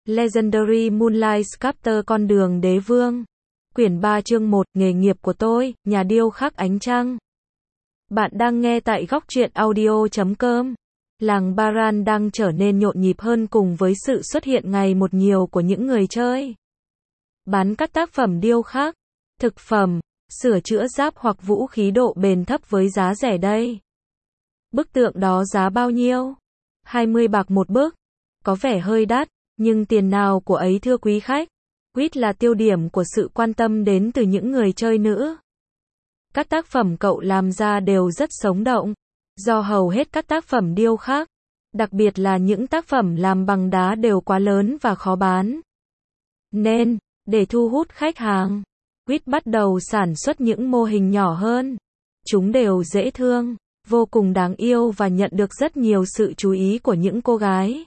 Legendary Moonlight Sculptor Con đường đế vương. Quyển 3 chương 1, nghề nghiệp của tôi, nhà điêu khắc ánh trăng. Bạn đang nghe tại góc truyện audio.com. Làng Baran đang trở nên nhộn nhịp hơn cùng với sự xuất hiện ngày một nhiều của những người chơi bán các tác phẩm điêu khắc, thực phẩm, sửa chữa giáp hoặc vũ khí độ bền thấp với giá rẻ đây. Bức tượng đó giá bao nhiêu? 20 bạc một bức. Có vẻ hơi đắt, nhưng tiền nào của ấy thưa quý khách. Quýt là tiêu điểm của sự quan tâm đến từ những người chơi nữ. Các tác phẩm cậu làm ra đều rất sống động, do hầu hết các tác phẩm điêu khắc, đặc biệt là những tác phẩm làm bằng đá đều quá lớn và khó bán. Nên, để thu hút khách hàng, Quýt bắt đầu sản xuất những mô hình nhỏ hơn. Chúng đều dễ thương, vô cùng đáng yêu và nhận được rất nhiều sự chú ý của những cô gái.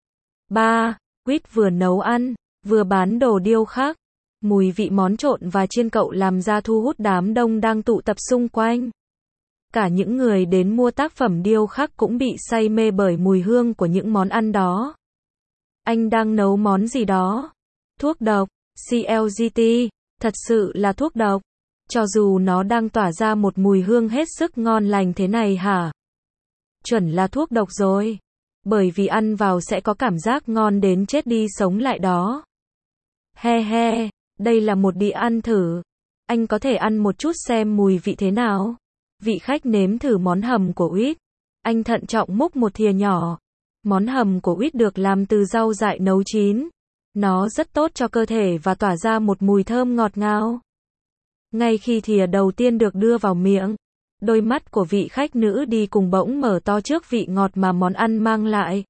3. Quýt vừa nấu ăn, vừa bán đồ điêu khắc. Mùi vị món trộn và chiên cậu làm ra thu hút đám đông đang tụ tập xung quanh. Cả những người đến mua tác phẩm điêu khắc cũng bị say mê bởi mùi hương của những món ăn đó. Anh đang nấu món gì đó? Thuốc độc, CLGT, thật sự là thuốc độc. Cho dù nó đang tỏa ra một mùi hương hết sức ngon lành thế này hả? Chuẩn là thuốc độc rồi. Bởi vì ăn vào sẽ có cảm giác ngon đến chết đi sống lại đó. He he, đây là một đĩa ăn thử. Anh có thể ăn một chút xem mùi vị thế nào. Vị khách nếm thử món hầm của Quýt. Anh thận trọng múc một thìa nhỏ. Món hầm của Quýt được làm từ rau dại nấu chín. Nó rất tốt cho cơ thể và tỏa ra một mùi thơm ngọt ngào. Ngay khi thìa đầu tiên được đưa vào miệng, đôi mắt của vị khách nữ đi cùng bỗng mở to trước vị ngọt mà món ăn mang lại.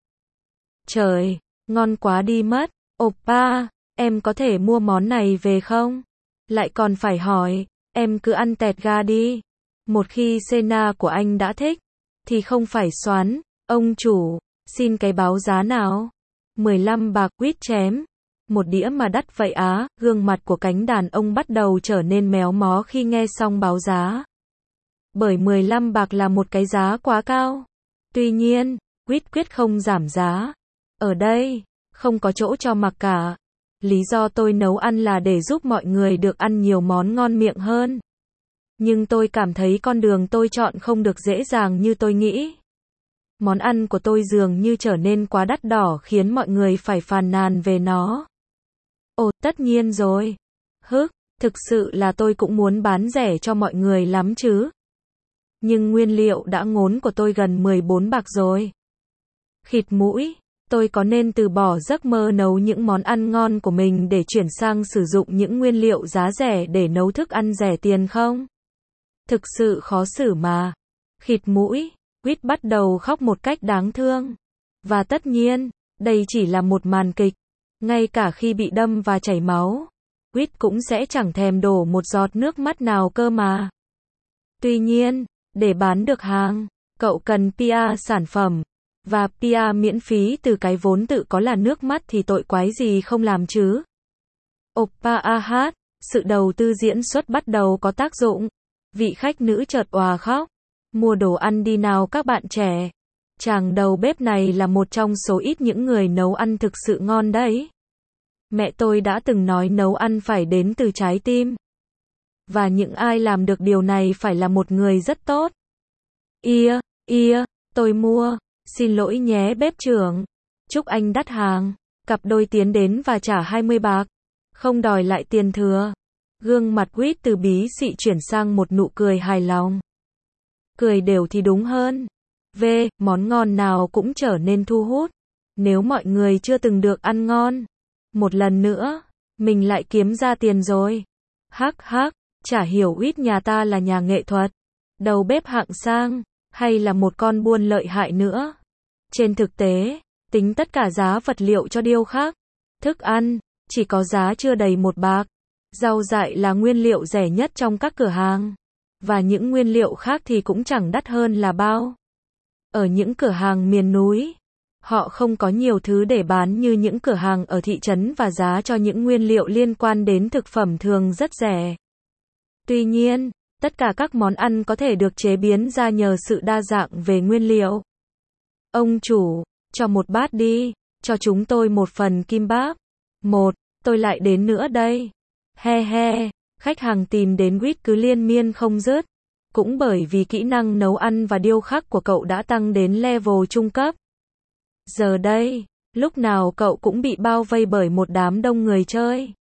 Trời, ngon quá đi mất. Oppa, em có thể mua món này về không? Lại còn phải hỏi, em cứ ăn tẹt ga đi. Một khi Sena của anh đã thích, thì không phải xoắn. Ông chủ, xin cái báo giá nào? 15 bạc. Quýt chém. Một đĩa mà đắt vậy á? Gương mặt của cánh đàn ông bắt đầu trở nên méo mó khi nghe xong báo giá. Bởi 15 bạc là một cái giá quá cao. Tuy nhiên, Quýt quyết không giảm giá. Ở đây, không có chỗ cho mặc cả. Lý do tôi nấu ăn là để giúp mọi người được ăn nhiều món ngon miệng hơn. Nhưng tôi cảm thấy con đường tôi chọn không được dễ dàng như tôi nghĩ. Món ăn của tôi dường như trở nên quá đắt đỏ khiến mọi người phải phàn nàn về nó. Ồ, tất nhiên rồi. Thực sự là tôi cũng muốn bán rẻ cho mọi người lắm chứ. Nhưng nguyên liệu đã ngốn của tôi gần 14 bạc rồi. Khịt mũi, tôi có nên từ bỏ giấc mơ nấu những món ăn ngon của mình để chuyển sang sử dụng những nguyên liệu giá rẻ để nấu thức ăn rẻ tiền không? Thực sự khó xử mà. Khịt mũi, Quýt bắt đầu khóc một cách đáng thương. Và tất nhiên, đây chỉ là một màn kịch. Ngay cả khi bị đâm và chảy máu, Quýt cũng sẽ chẳng thèm đổ một giọt nước mắt nào cơ mà. Tuy nhiên, để bán được hàng, cậu cần PR sản phẩm. Và PR miễn phí từ cái vốn tự có là nước mắt thì tội quái gì không làm chứ. Oppa hát, sự đầu tư diễn xuất bắt đầu có tác dụng. Vị khách nữ chợt òa khóc. Mua đồ ăn đi nào các bạn trẻ. Chàng đầu bếp này là một trong số ít những người nấu ăn thực sự ngon đấy. Mẹ tôi đã từng nói nấu ăn phải đến từ trái tim. Và những ai làm được điều này phải là một người rất tốt. Tôi mua. Xin lỗi nhé bếp trưởng. Chúc anh đắt hàng. Cặp đôi tiến đến và trả 20 bạc. Không đòi lại tiền thừa. Gương mặt Quýt từ bí xị chuyển sang một nụ cười hài lòng. Cười đều thì đúng hơn. Món ngon nào cũng trở nên thu hút. Nếu mọi người chưa từng được ăn ngon, một lần nữa, mình lại kiếm ra tiền rồi. Chả hiểu Quýt nhà ta là nhà nghệ thuật, đầu bếp hạng sang, hay là một con buôn lợi hại nữa. Trên thực tế, tính tất cả giá vật liệu cho điêu khắc, thức ăn, chỉ có giá chưa đầy 1 bạc. Rau dại là nguyên liệu rẻ nhất trong các cửa hàng. Và những nguyên liệu khác thì cũng chẳng đắt hơn là bao. Ở những cửa hàng miền núi, họ không có nhiều thứ để bán như những cửa hàng ở thị trấn và giá cho những nguyên liệu liên quan đến thực phẩm thường rất rẻ. Tuy nhiên, tất cả các món ăn có thể được chế biến ra nhờ sự đa dạng về nguyên liệu. Ông chủ, cho một bát đi. cho chúng tôi một phần kimbap. Một, tôi lại đến nữa đây. He he, khách hàng tìm đến Quýt cứ liên miên không dứt. Cũng bởi vì kỹ năng nấu ăn và điêu khắc của cậu đã tăng đến level trung cấp. Giờ đây, lúc nào cậu cũng bị bao vây bởi một đám đông người chơi.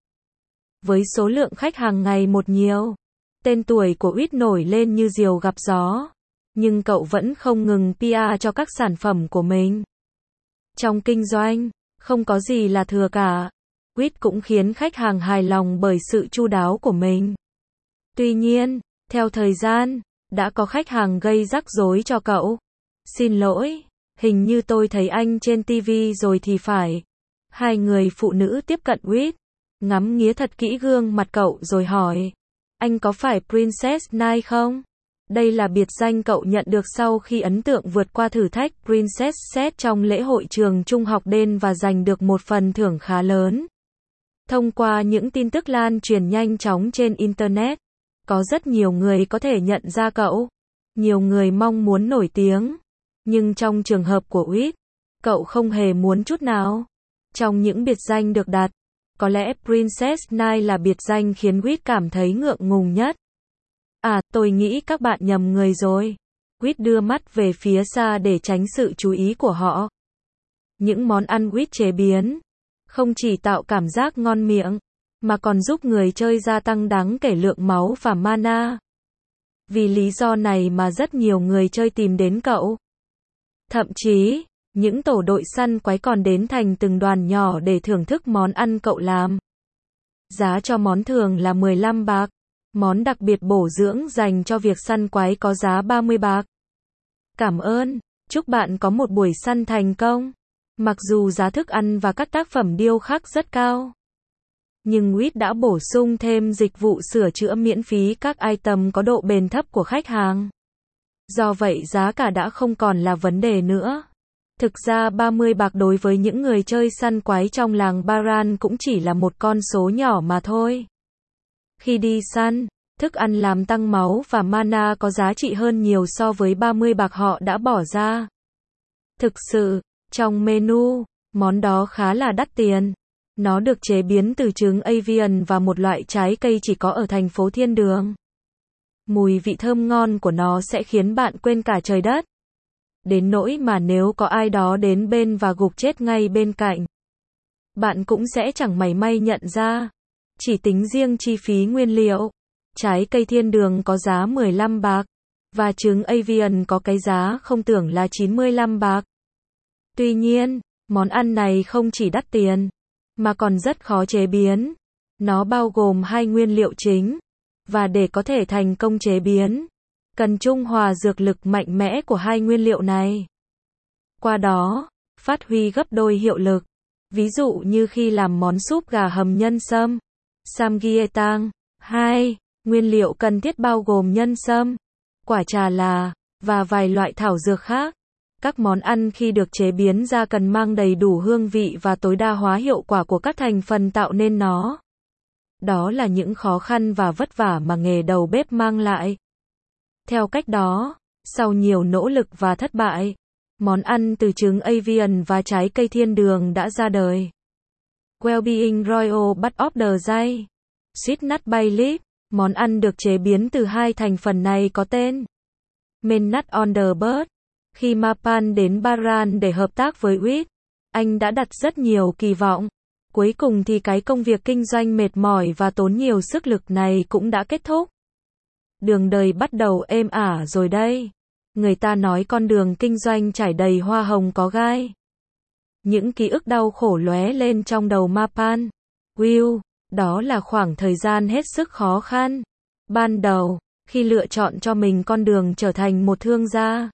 Với số lượng khách hàng ngày một nhiều, tên tuổi của Quýt nổi lên như diều gặp gió. Nhưng cậu vẫn không ngừng PR cho các sản phẩm của mình. Trong kinh doanh, không có gì là thừa cả. Quýt cũng khiến khách hàng hài lòng bởi sự chu đáo của mình. Tuy nhiên, theo thời gian, đã có khách hàng gây rắc rối cho cậu. Xin lỗi, hình như tôi thấy anh trên TV rồi thì phải. Hai người phụ nữ tiếp cận Quýt, ngắm nghía thật kỹ gương mặt cậu rồi hỏi. Anh có phải Princess Nai không? Đây là biệt danh cậu nhận được sau khi ấn tượng vượt qua thử thách Princess Set trong lễ hội trường trung học đen và giành được một phần thưởng khá lớn. Thông qua những tin tức lan truyền nhanh chóng trên Internet, có rất nhiều người có thể nhận ra cậu. Nhiều người mong muốn nổi tiếng. Nhưng trong trường hợp của Quýt, cậu không hề muốn chút nào. Trong những biệt danh được đặt, có lẽ Princess Nai là biệt danh khiến Quýt cảm thấy ngượng ngùng nhất. À, tôi nghĩ các bạn nhầm người rồi. Quýt đưa mắt về phía xa để tránh sự chú ý của họ. Những món ăn Quýt chế biến không chỉ tạo cảm giác ngon miệng, mà còn giúp người chơi gia tăng đáng kể lượng máu và mana. Vì lý do này mà rất nhiều người chơi tìm đến cậu. Thậm chí, những tổ đội săn quái còn đến thành từng đoàn nhỏ để thưởng thức món ăn cậu làm. Giá cho món thường là 15 bạc. Món đặc biệt bổ dưỡng dành cho việc săn quái có giá 30 bạc. Cảm ơn, chúc bạn có một buổi săn thành công. Mặc dù giá thức ăn và các tác phẩm điêu khắc rất cao, nhưng Quýt đã bổ sung thêm dịch vụ sửa chữa miễn phí các item có độ bền thấp của khách hàng. Do vậy giá cả đã không còn là vấn đề nữa. Thực ra 30 bạc đối với những người chơi săn quái trong làng Baran cũng chỉ là một con số nhỏ mà thôi. Khi đi săn, thức ăn làm tăng máu và mana có giá trị hơn nhiều so với 30 bạc họ đã bỏ ra. Thực sự, trong menu, món đó khá là đắt tiền. Nó được chế biến từ trứng avian và một loại trái cây chỉ có ở thành phố Thiên Đường. Mùi vị thơm ngon của nó sẽ khiến bạn quên cả trời đất. Đến nỗi mà nếu có ai đó đến bên và gục chết ngay bên cạnh, bạn cũng sẽ chẳng mảy may nhận ra. Chỉ tính riêng chi phí nguyên liệu, trái cây Thiên Đường có giá 15 bạc, và trứng avian có cái giá không tưởng là 95 bạc. Tuy nhiên, món ăn này không chỉ đắt tiền, mà còn rất khó chế biến. Nó bao gồm hai nguyên liệu chính, và để có thể thành công chế biến, cần trung hòa dược lực mạnh mẽ của hai nguyên liệu này. Qua đó, phát huy gấp đôi hiệu lực. Ví dụ như khi làm món súp gà hầm nhân sâm, samgyetang. 2. Nguyên liệu cần thiết bao gồm nhân sâm, quả trà là, và vài loại thảo dược khác. Các món ăn khi được chế biến ra cần mang đầy đủ hương vị và tối đa hóa hiệu quả của các thành phần tạo nên nó. Đó là những khó khăn và vất vả mà nghề đầu bếp mang lại. Theo cách đó, sau nhiều nỗ lực và thất bại, món ăn từ trứng avian và trái cây Thiên Đường đã ra đời. Well-being Royal Butt of the Day, Sweet Nut Bay Leaf. Món ăn được chế biến từ hai thành phần này có tên Men Nut on the Bird. Khi Mapan đến Baran để hợp tác với Quýt, anh đã đặt rất nhiều kỳ vọng. Cuối cùng thì cái công việc kinh doanh mệt mỏi và tốn nhiều sức lực này cũng đã kết thúc. Đường đời bắt đầu êm ả rồi đây. Người ta nói con đường kinh doanh trải đầy hoa hồng có gai. Những ký ức đau khổ lóe lên trong đầu Mapan. Will, đó là khoảng thời gian hết sức khó khăn. Ban đầu, khi lựa chọn cho mình con đường trở thành một thương gia,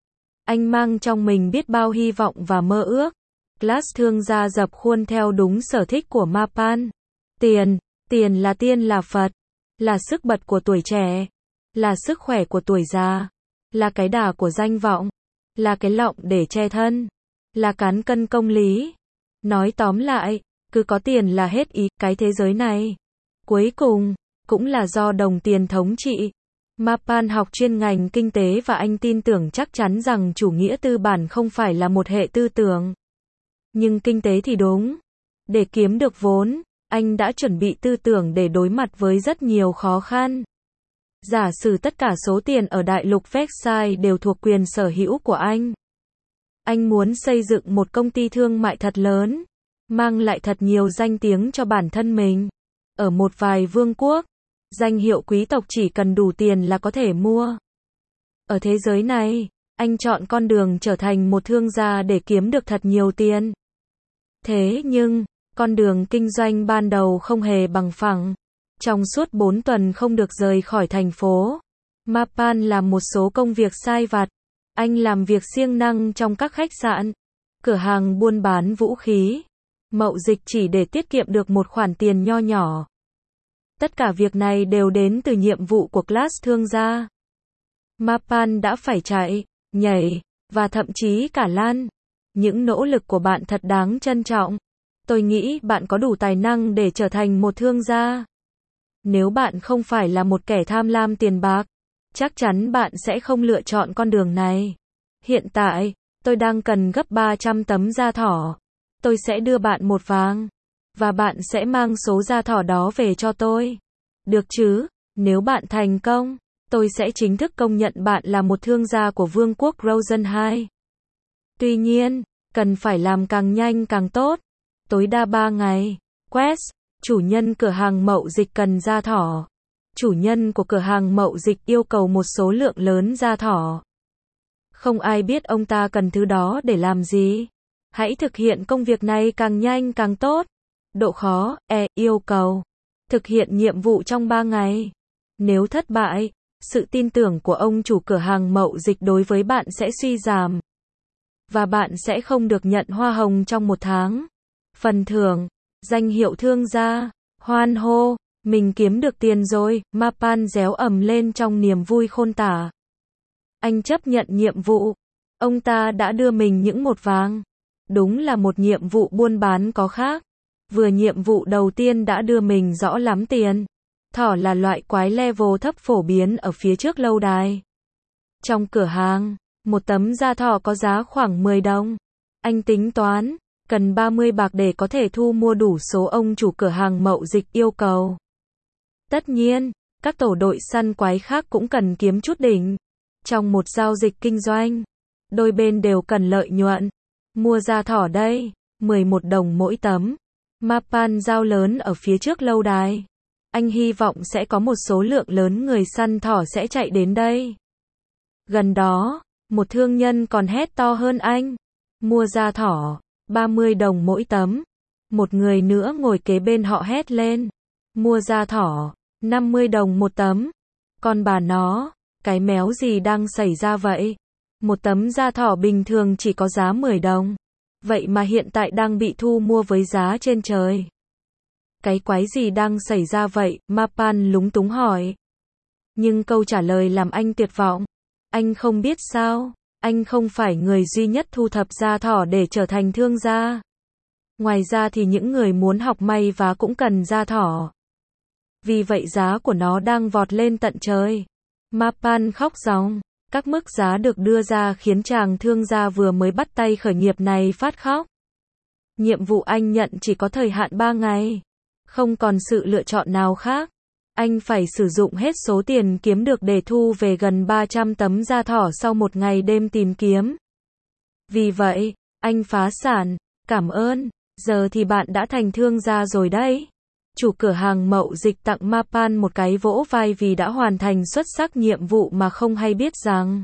anh mang trong mình biết bao hy vọng và mơ ước. Class thương gia dập khuôn theo đúng sở thích của Mapan. Tiền, tiền là tiên là Phật, là sức bật của tuổi trẻ, là sức khỏe của tuổi già, là cái đà của danh vọng, là cái lọng để che thân, là cán cân công lý. Nói tóm lại, cứ có tiền là hết ý cái thế giới này. Cuối cùng, cũng là do đồng tiền thống trị. Mapan học chuyên ngành kinh tế và anh tin tưởng chắc chắn rằng chủ nghĩa tư bản không phải là một hệ tư tưởng. Nhưng kinh tế thì đúng. Để kiếm được vốn, anh đã chuẩn bị tư tưởng để đối mặt với rất nhiều khó khăn. Giả sử tất cả số tiền ở đại lục Versailles đều thuộc quyền sở hữu của anh. Anh muốn xây dựng một công ty thương mại thật lớn, mang lại thật nhiều danh tiếng cho bản thân mình. Ở một vài vương quốc, danh hiệu quý tộc chỉ cần đủ tiền là có thể mua. Ở thế giới này, anh chọn con đường trở thành một thương gia để kiếm được thật nhiều tiền. Thế nhưng, con đường kinh doanh ban đầu không hề bằng phẳng. Trong suốt 4 tuần không được rời khỏi thành phố, Mapan làm một số công việc sai vặt. Anh làm việc siêng năng trong các khách sạn, cửa hàng buôn bán vũ khí, mậu dịch chỉ để tiết kiệm được một khoản tiền nho nhỏ. Tất cả việc này đều đến từ nhiệm vụ của class thương gia. Mapan đã phải chạy, nhảy, và thậm chí cả lăn. Những nỗ lực của bạn thật đáng trân trọng. Tôi nghĩ bạn có đủ tài năng để trở thành một thương gia. Nếu bạn không phải là một kẻ tham lam tiền bạc, chắc chắn bạn sẽ không lựa chọn con đường này. Hiện tại, tôi đang cần gấp 300 tấm da thỏ. Tôi sẽ đưa bạn một vàng. Và bạn sẽ mang số da thỏ đó về cho tôi. Được chứ? Nếu bạn thành công, tôi sẽ chính thức công nhận bạn là một thương gia của Vương quốc Rosenheim. Tuy nhiên, cần phải làm càng nhanh càng tốt. Tối đa 3 ngày. Quest, chủ nhân cửa hàng mậu dịch cần da thỏ. Chủ nhân của cửa hàng mậu dịch yêu cầu một số lượng lớn da thỏ. Không ai biết ông ta cần thứ đó để làm gì. Hãy thực hiện công việc này càng nhanh càng tốt. Độ khó, yêu cầu. Thực hiện nhiệm vụ trong 3 ngày. Nếu thất bại, sự tin tưởng của ông chủ cửa hàng mậu dịch đối với bạn sẽ suy giảm. Và bạn sẽ không được nhận hoa hồng trong 1 tháng. Phần thưởng, danh hiệu thương gia, hoan hô, mình kiếm được tiền rồi, Mapan réo ầm lên trong niềm vui khôn tả. Anh chấp nhận nhiệm vụ. Ông ta đã đưa mình những 1 vàng. Đúng là một nhiệm vụ buôn bán có khác. Vừa nhiệm vụ đầu tiên đã đưa mình rõ lắm tiền. Thỏ là loại quái level thấp phổ biến ở phía trước lâu đài. Trong cửa hàng, một tấm da thỏ có giá khoảng 10 đồng. Anh tính toán, cần 30 bạc để có thể thu mua đủ số ông chủ cửa hàng mậu dịch yêu cầu. Tất nhiên, các tổ đội săn quái khác cũng cần kiếm chút đỉnh. Trong một giao dịch kinh doanh, đôi bên đều cần lợi nhuận. Mua da thỏ đây, 11 đồng mỗi tấm. Mapan giao lớn ở phía trước lâu đài. Anh hy vọng sẽ có một số lượng lớn người săn thỏ sẽ chạy đến đây. Gần đó, một thương nhân còn hét to hơn anh. Mua da thỏ, 30 đồng mỗi tấm. Một người nữa ngồi kế bên họ hét lên. Mua da thỏ, 50 đồng một tấm. Con bà nó, cái méo gì đang xảy ra vậy? Một tấm da thỏ bình thường chỉ có giá 10 đồng. Vậy mà hiện tại đang bị thu mua với giá trên trời. Cái quái gì đang xảy ra vậy? Mapan lúng túng hỏi. Nhưng câu trả lời làm anh tuyệt vọng. Anh không biết sao? Anh không phải người duy nhất thu thập da thỏ để trở thành thương gia. Ngoài ra thì những người muốn học may vá cũng cần da thỏ. Vì vậy giá của nó đang vọt lên tận trời. Mapan khóc ròng. Các mức giá được đưa ra khiến chàng thương gia vừa mới bắt tay khởi nghiệp này phát khóc. Nhiệm vụ anh nhận chỉ có thời hạn 3 ngày. Không còn sự lựa chọn nào khác. Anh phải sử dụng hết số tiền kiếm được để thu về gần 300 tấm da thỏ sau một ngày đêm tìm kiếm. Vì vậy, anh phá sản. Cảm ơn. Giờ thì bạn đã thành thương gia rồi đấy. Chủ cửa hàng mậu dịch tặng Mapan một cái vỗ vai vì đã hoàn thành xuất sắc nhiệm vụ mà không hay biết rằng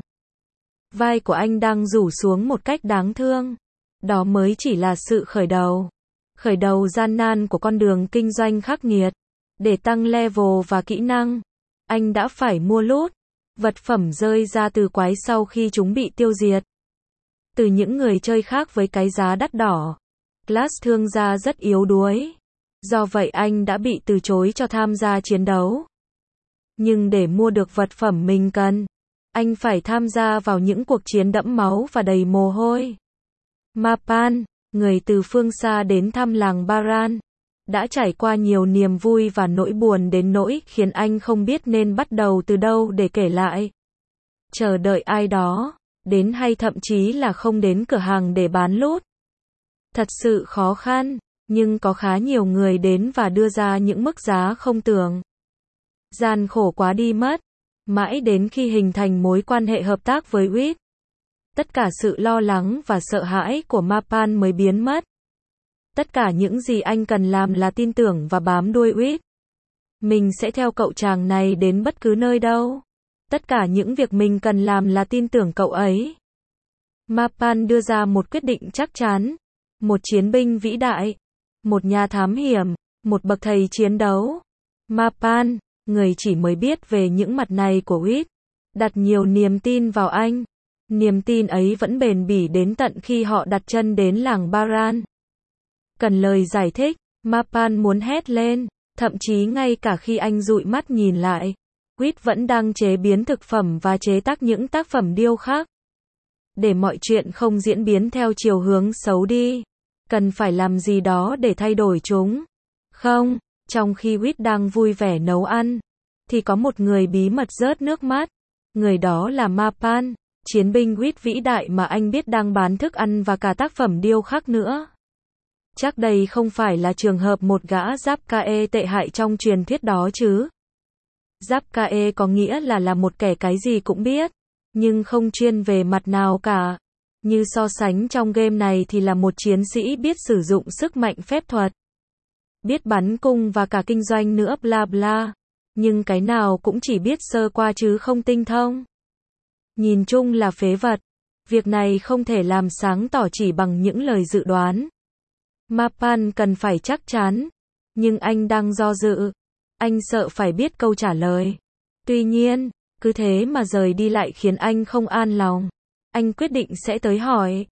vai của anh đang rủ xuống một cách đáng thương. Đó mới chỉ là sự khởi đầu. Khởi đầu gian nan của con đường kinh doanh khắc nghiệt. Để tăng level và kỹ năng, anh đã phải mua loot, vật phẩm rơi ra từ quái sau khi chúng bị tiêu diệt. Từ những người chơi khác với cái giá đắt đỏ. Class thương gia rất yếu đuối. Do vậy anh đã bị từ chối cho tham gia chiến đấu. Nhưng để mua được vật phẩm mình cần, anh phải tham gia vào những cuộc chiến đẫm máu và đầy mồ hôi. Mapan, người từ phương xa đến thăm làng Baran, đã trải qua nhiều niềm vui và nỗi buồn đến nỗi khiến anh không biết nên bắt đầu từ đâu để kể lại. Chờ đợi ai đó đến hay thậm chí là không đến cửa hàng để bán loot. Thật sự khó khăn, nhưng có khá nhiều người đến và đưa ra những mức giá không tưởng. Gian khổ quá đi mất. Mãi đến khi hình thành mối quan hệ hợp tác với Wit, tất cả sự lo lắng và sợ hãi của Mapan mới biến mất. Tất cả những gì anh cần làm là tin tưởng và bám đuôi Wit. Mình sẽ theo cậu chàng này đến bất cứ nơi đâu. Tất cả những việc mình cần làm là tin tưởng cậu ấy. Mapan đưa ra một quyết định chắc chắn. Một chiến binh vĩ đại. Một nhà thám hiểm. Một bậc thầy chiến đấu. Mapan, người chỉ mới biết về những mặt này của Wit, đặt nhiều niềm tin vào anh. Niềm tin ấy vẫn bền bỉ đến tận khi họ đặt chân đến làng Baran. Cần lời giải thích, Mapan muốn hét lên, thậm chí ngay cả khi anh dụi mắt nhìn lại, Wit vẫn đang chế biến thực phẩm và chế tác những tác phẩm điêu khắc. Để mọi chuyện không diễn biến theo chiều hướng xấu đi, cần phải làm gì đó để thay đổi chúng. Không, trong khi Wit đang vui vẻ nấu ăn, thì có một người bí mật rớt nước mắt. Người đó là Mapan, chiến binh Wit vĩ đại mà anh biết đang bán thức ăn và cả tác phẩm điêu khắc nữa. Chắc đây không phải là trường hợp một gã Giáp-Cae tệ hại trong truyền thuyết đó chứ. Giáp-Cae có nghĩa là một kẻ cái gì cũng biết, nhưng không chuyên về mặt nào cả. Như so sánh trong game này thì là một chiến sĩ biết sử dụng sức mạnh phép thuật, biết bắn cung và cả kinh doanh nữa bla bla. Nhưng cái nào cũng chỉ biết sơ qua chứ không tinh thông. Nhìn chung là phế vật. Việc này không thể làm sáng tỏ chỉ bằng những lời dự đoán. Mapan cần phải chắc chắn. Nhưng anh đang do dự. Anh sợ phải biết câu trả lời. Tuy nhiên, cứ thế mà rời đi lại khiến anh không an lòng. Anh quyết định sẽ tới hỏi.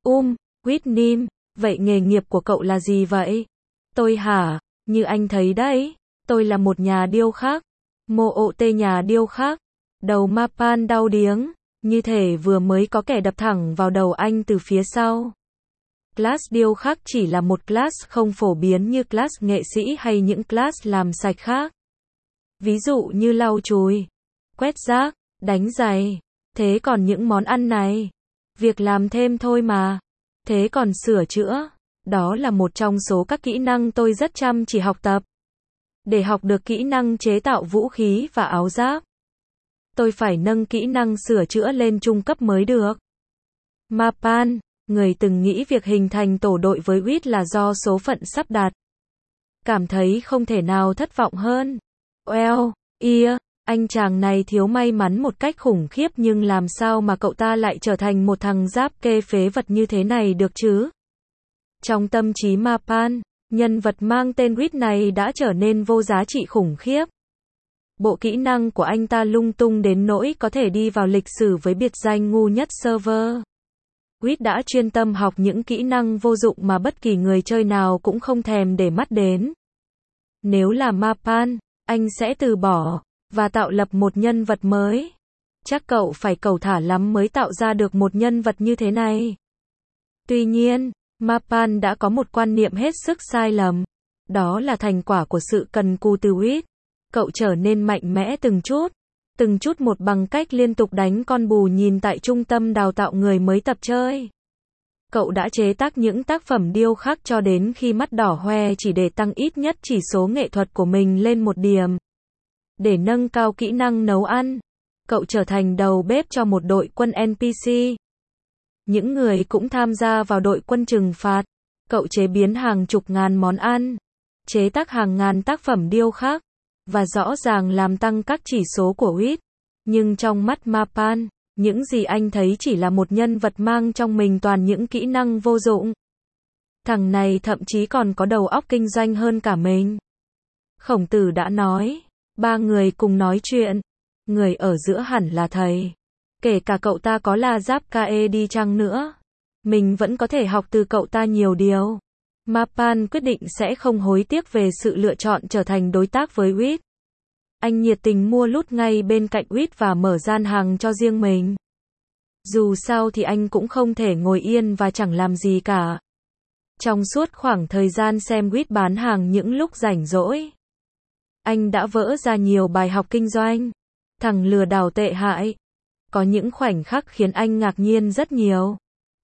Whitnim, vậy nghề nghiệp của cậu là gì vậy? Tôi hả? Như anh thấy đấy, tôi là một nhà điêu khắc. Nhà điêu khắc. Đầu Mapan đau điếng, như thể vừa mới có kẻ đập thẳng vào đầu anh từ phía sau. Class điêu khắc chỉ là một class không phổ biến như class nghệ sĩ hay những class làm sạch khác. Ví dụ như lau chùi, quét rác, đánh giày. Thế còn những món ăn này? Việc làm thêm thôi mà. Thế còn sửa chữa? Đó là một trong số các kỹ năng tôi rất chăm chỉ học tập. Để học được kỹ năng chế tạo vũ khí và áo giáp, tôi phải nâng kỹ năng sửa chữa lên trung cấp mới được. Mapan, người từng nghĩ việc hình thành tổ đội với Wit là do số phận sắp đặt, cảm thấy không thể nào thất vọng hơn. Anh chàng này thiếu may mắn một cách khủng khiếp, nhưng làm sao mà cậu ta lại trở thành một thằng giáp kê phế vật như thế này được chứ? Trong tâm trí Mapan, nhân vật mang tên Wit này đã trở nên vô giá trị khủng khiếp. Bộ kỹ năng của anh ta lung tung đến nỗi có thể đi vào lịch sử với biệt danh ngu nhất server. Wit đã chuyên tâm học những kỹ năng vô dụng mà bất kỳ người chơi nào cũng không thèm để mắt đến. Nếu là Mapan, anh sẽ từ bỏ và tạo lập một nhân vật mới. Chắc cậu phải cẩu thả lắm mới tạo ra được một nhân vật như thế này. Tuy nhiên, Mapan đã có một quan niệm hết sức sai lầm. Đó là thành quả của sự cần cù từ Wit. Cậu trở nên mạnh mẽ từng chút một bằng cách liên tục đánh con bù nhìn tại trung tâm đào tạo người mới tập chơi. Cậu đã chế tác những tác phẩm điêu khắc cho đến khi mắt đỏ hoe chỉ để tăng ít nhất chỉ số nghệ thuật của mình lên một điểm. Để nâng cao kỹ năng nấu ăn, cậu trở thành đầu bếp cho một đội quân NPC. Những người cũng tham gia vào đội quân trừng phạt. Cậu chế biến hàng chục ngàn món ăn, chế tác hàng ngàn tác phẩm điêu khắc, và rõ ràng làm tăng các chỉ số của Wit. Nhưng trong mắt Mapan, những gì anh thấy chỉ là một nhân vật mang trong mình toàn những kỹ năng vô dụng. Thằng này thậm chí còn có đầu óc kinh doanh hơn cả mình. Khổng Tử đã nói, 3 người cùng nói chuyện, người ở giữa hẳn là thầy. Kể cả cậu ta có là Giáp-Cae đi chăng nữa, mình vẫn có thể học từ cậu ta nhiều điều. Mapan quyết định sẽ không hối tiếc về sự lựa chọn trở thành đối tác với Wit. Anh nhiệt tình mua lút ngay bên cạnh Wit và mở gian hàng cho riêng mình. Dù sao thì anh cũng không thể ngồi yên và chẳng làm gì cả. Trong suốt khoảng thời gian xem Wit bán hàng những lúc rảnh rỗi, anh đã vỡ ra nhiều bài học kinh doanh. Thằng lừa đảo tệ hại. Có những khoảnh khắc khiến anh ngạc nhiên rất nhiều.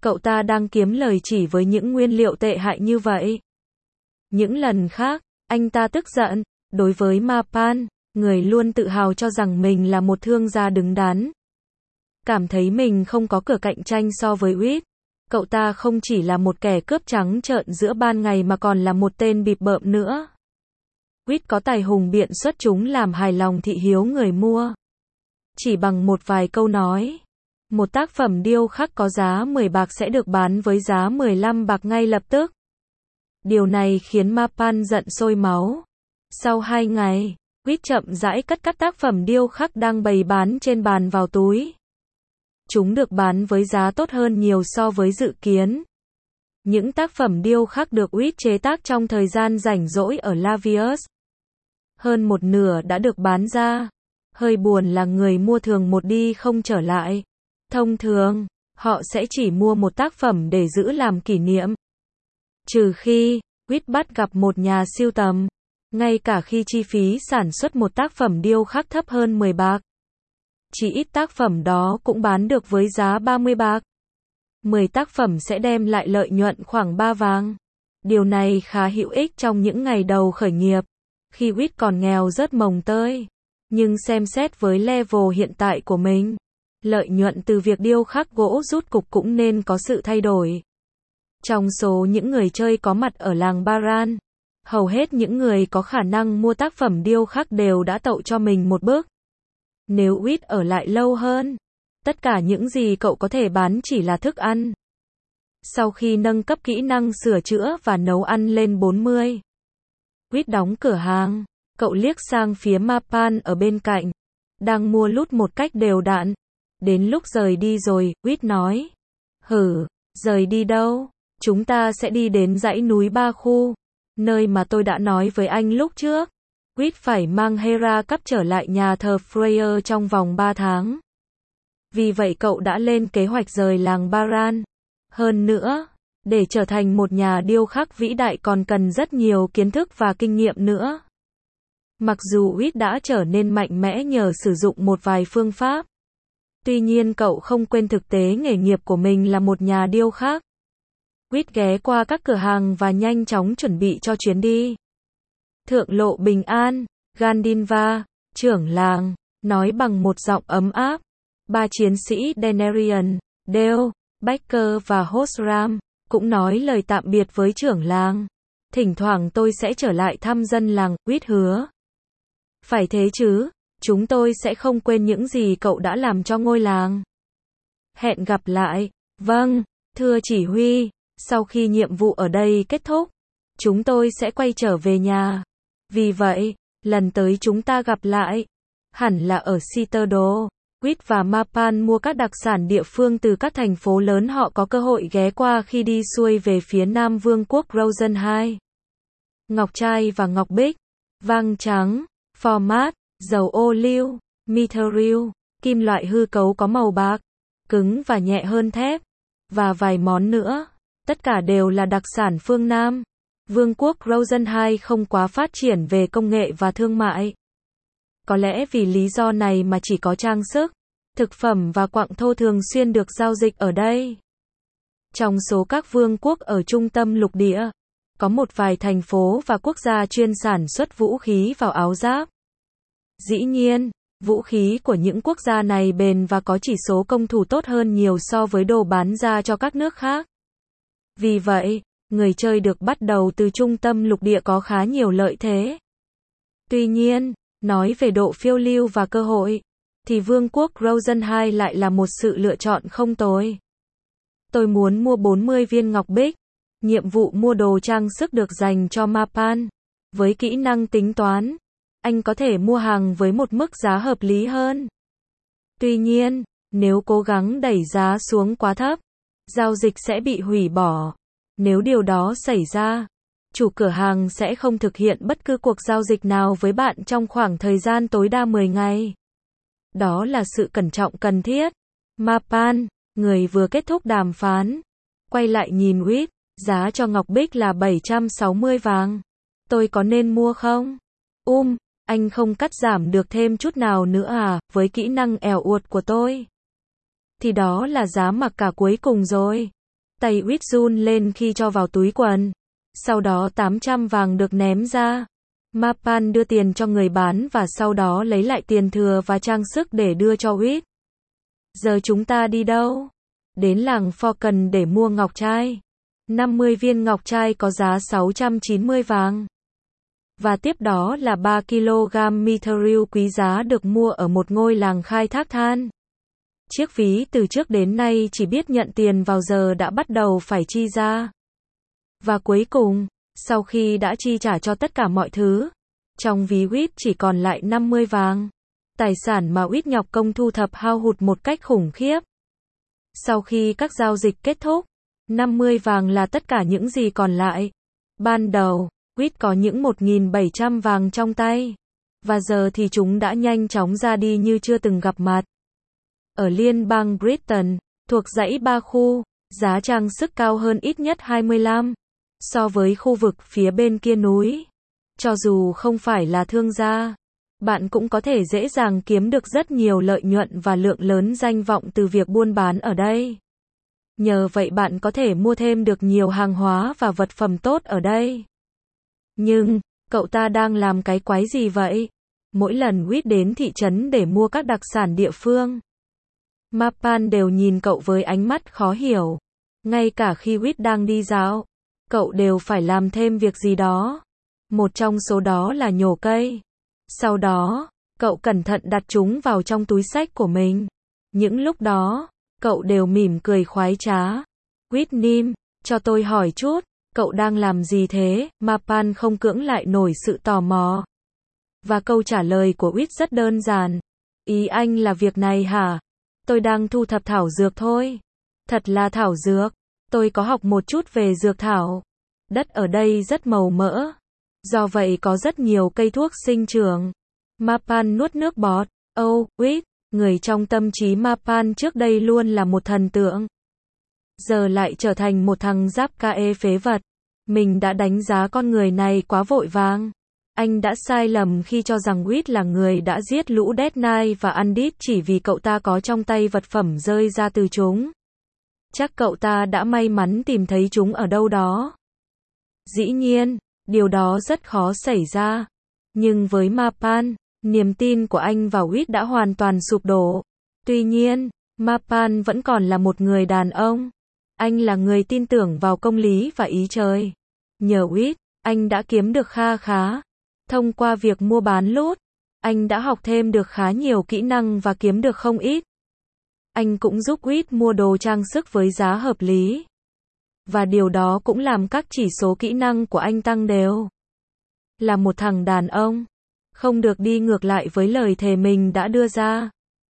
Cậu ta đang kiếm lời chỉ với những nguyên liệu tệ hại như vậy. Những lần khác, anh ta tức giận. Đối với Mapan, người luôn tự hào cho rằng mình là một thương gia đứng đắn. Cảm thấy mình không có cửa cạnh tranh so với Reed. Cậu ta không chỉ là một kẻ cướp trắng trợn giữa ban ngày mà còn là một tên bịp bợm nữa. Reed có tài hùng biện xuất chúng làm hài lòng thị hiếu người mua. Chỉ bằng một vài câu nói, một tác phẩm điêu khắc có giá 10 bạc sẽ được bán với giá 15 bạc ngay lập tức. Điều này khiến Mapan giận sôi máu. Sau 2 ngày, Reed chậm rãi cất các tác phẩm điêu khắc đang bày bán trên bàn vào túi. Chúng được bán với giá tốt hơn nhiều so với dự kiến. Những tác phẩm điêu khắc được Reed chế tác trong thời gian rảnh rỗi ở Lavius. Hơn một nửa đã được bán ra. Hơi buồn là người mua thường một đi không trở lại. Thông thường, họ sẽ chỉ mua một tác phẩm để giữ làm kỷ niệm. Trừ khi, Reed bắt gặp một nhà sưu tầm. Ngay cả khi chi phí sản xuất một tác phẩm điêu khắc thấp hơn 10 bạc. Chỉ ít tác phẩm đó cũng bán được với giá 30 bạc. 10 tác phẩm sẽ đem lại lợi nhuận khoảng 3 vàng. Điều này khá hữu ích trong những ngày đầu khởi nghiệp, khi Reed còn nghèo rớt mồng tơi. Nhưng xem xét với level hiện tại của mình, lợi nhuận từ việc điêu khắc gỗ rút cục cũng nên có sự thay đổi. Trong số những người chơi có mặt ở làng Baran, hầu hết những người có khả năng mua tác phẩm điêu khắc đều đã tậu cho mình một bức. Nếu Reed ở lại lâu hơn, tất cả những gì cậu có thể bán chỉ là thức ăn. Sau khi nâng cấp kỹ năng sửa chữa và nấu ăn lên 40, Reed đóng cửa hàng. Cậu liếc sang phía Mapan ở bên cạnh, đang mua lút một cách đều đặn. Đến lúc rời đi rồi, Reed nói. Rời đi đâu? Chúng ta sẽ đi đến dãy núi Ba Khu, nơi mà tôi đã nói với anh lúc trước. Reed phải mang Hera cắp trở lại nhà thờ Freyr trong vòng 3 tháng. Vì vậy cậu đã lên kế hoạch rời làng Baran. Hơn nữa, để trở thành một nhà điêu khắc vĩ đại còn cần rất nhiều kiến thức và kinh nghiệm nữa. Mặc dù Reed đã trở nên mạnh mẽ nhờ sử dụng một vài phương pháp. Tuy nhiên cậu không quên thực tế nghề nghiệp của mình là một nhà điêu khắc. Reed ghé qua các cửa hàng và nhanh chóng chuẩn bị cho chuyến đi. Thượng lộ Bình An, Gandinva, trưởng làng, nói bằng một giọng ấm áp. 3 chiến sĩ Denarian, Dale, Baker và Hosram, cũng nói lời tạm biệt với trưởng làng. Thỉnh thoảng tôi sẽ trở lại thăm dân làng, Reed hứa. Phải thế chứ, chúng tôi sẽ không quên những gì cậu đã làm cho ngôi làng. Hẹn gặp lại. Vâng, thưa chỉ huy, sau khi nhiệm vụ ở đây kết thúc, chúng tôi sẽ quay trở về nhà. Vì vậy, lần tới chúng ta gặp lại, hẳn là ở Citadel. Reed và Mapan mua các đặc sản địa phương từ các thành phố lớn họ có cơ hội ghé qua khi đi xuôi về phía Nam Vương quốc Rosen 2. Ngọc trai và ngọc bích, vàng trắng, format, dầu ô liu, mithril, kim loại hư cấu có màu bạc, cứng và nhẹ hơn thép, và vài món nữa. Tất cả đều là đặc sản phương Nam. Vương quốc Rosen 2 không quá phát triển về công nghệ và thương mại. Có lẽ vì lý do này mà chỉ có trang sức, thực phẩm và quặng thô thường xuyên được giao dịch ở đây. Trong số các vương quốc ở trung tâm lục địa, có một vài thành phố và quốc gia chuyên sản xuất vũ khí vào áo giáp. Dĩ nhiên, vũ khí của những quốc gia này bền và có chỉ số công thủ tốt hơn nhiều so với đồ bán ra cho các nước khác. Vì vậy, người chơi được bắt đầu từ trung tâm lục địa có khá nhiều lợi thế. Tuy nhiên, nói về độ phiêu lưu và cơ hội, thì Vương quốc Rosen 2 lại là một sự lựa chọn không tồi. Tôi muốn mua 40 viên ngọc bích. Nhiệm vụ mua đồ trang sức được dành cho Mapan. Với kỹ năng tính toán, anh có thể mua hàng với một mức giá hợp lý hơn. Tuy nhiên, nếu cố gắng đẩy giá xuống quá thấp, giao dịch sẽ bị hủy bỏ. Nếu điều đó xảy ra, chủ cửa hàng sẽ không thực hiện bất cứ cuộc giao dịch nào với bạn trong khoảng thời gian tối đa 10 ngày. Đó là sự cẩn trọng cần thiết. Mapan, người vừa kết thúc đàm phán, quay lại nhìn Reed, giá cho ngọc bích là 760 vàng. Tôi có nên mua không? Anh không cắt giảm được thêm chút nào nữa à, với kỹ năng ẻo uột của tôi? Thì đó là giá mặc cả cuối cùng rồi. Tay Wit run lên khi cho vào túi quần. Sau đó 800 vàng được ném ra. Mapan đưa tiền cho người bán và sau đó lấy lại tiền thừa và trang sức để đưa cho Wit. Giờ chúng ta đi đâu? Đến làng Falcon để mua ngọc trai. 50 viên ngọc trai có giá 690 vàng. Và tiếp đó là 3 kg mithril quý giá được mua ở một ngôi làng khai thác than. Chiếc ví từ trước đến nay chỉ biết nhận tiền vào giờ đã bắt đầu phải chi ra. Và cuối cùng, sau khi đã chi trả cho tất cả mọi thứ, trong ví Wit chỉ còn lại 50 vàng. Tài sản mà Wit nhọc công thu thập hao hụt một cách khủng khiếp. Sau khi các giao dịch kết thúc, 50 vàng là tất cả những gì còn lại. Ban đầu, Wit có những 1.700 vàng trong tay. Và giờ thì chúng đã nhanh chóng ra đi như chưa từng gặp mặt. Ở liên bang Britain, thuộc dãy 3 khu, giá trang sức cao hơn ít nhất 25 so với khu vực phía bên kia núi. Cho dù không phải là thương gia, bạn cũng có thể dễ dàng kiếm được rất nhiều lợi nhuận và lượng lớn danh vọng từ việc buôn bán ở đây. Nhờ vậy bạn có thể mua thêm được nhiều hàng hóa và vật phẩm tốt ở đây. Nhưng, cậu ta đang làm cái quái gì vậy? Mỗi lần Wit đến thị trấn để mua các đặc sản địa phương, Mapan đều nhìn cậu với ánh mắt khó hiểu. Ngay cả khi Wit đang đi dạo, cậu đều phải làm thêm việc gì đó. Một trong số đó là nhổ cây. Sau đó, cậu cẩn thận đặt chúng vào trong túi xách của mình. Những lúc đó, cậu đều mỉm cười khoái trá. Wit Nim, cho tôi hỏi chút, cậu đang làm gì thế? Mapan không cưỡng lại nổi sự tò mò. Và câu trả lời của Wit rất đơn giản. Ý anh là việc này hả? Tôi đang thu thập thảo dược thôi. Thật là thảo dược. Tôi có học một chút về dược thảo. Đất ở đây rất màu mỡ. Do vậy có rất nhiều cây thuốc sinh trưởng. Mapan nuốt nước bọt. Oh, Wit, người trong tâm trí Mapan trước đây luôn là một thần tượng. Giờ lại trở thành một thằng giáp cae phế vật. Mình đã đánh giá con người này quá vội vàng. Anh đã sai lầm khi cho rằng Wit là người đã giết lũ Dead Knight và Undead chỉ vì cậu ta có trong tay vật phẩm rơi ra từ chúng. Chắc cậu ta đã may mắn tìm thấy chúng ở đâu đó. Dĩ nhiên, điều đó rất khó xảy ra. Nhưng với Mapan, niềm tin của anh vào Wit đã hoàn toàn sụp đổ. Tuy nhiên, Mapan vẫn còn là một người đàn ông. Anh là người tin tưởng vào công lý và ý trời. Nhờ Wit, anh đã kiếm được kha khá. Thông qua việc mua bán lút, anh đã học thêm được khá nhiều kỹ năng và kiếm được không ít. Anh cũng giúp Wit mua đồ trang sức với giá hợp lý. Và điều đó cũng làm các chỉ số kỹ năng của anh tăng đều. Là một thằng đàn ông, không được đi ngược lại với lời thề mình đã đưa ra.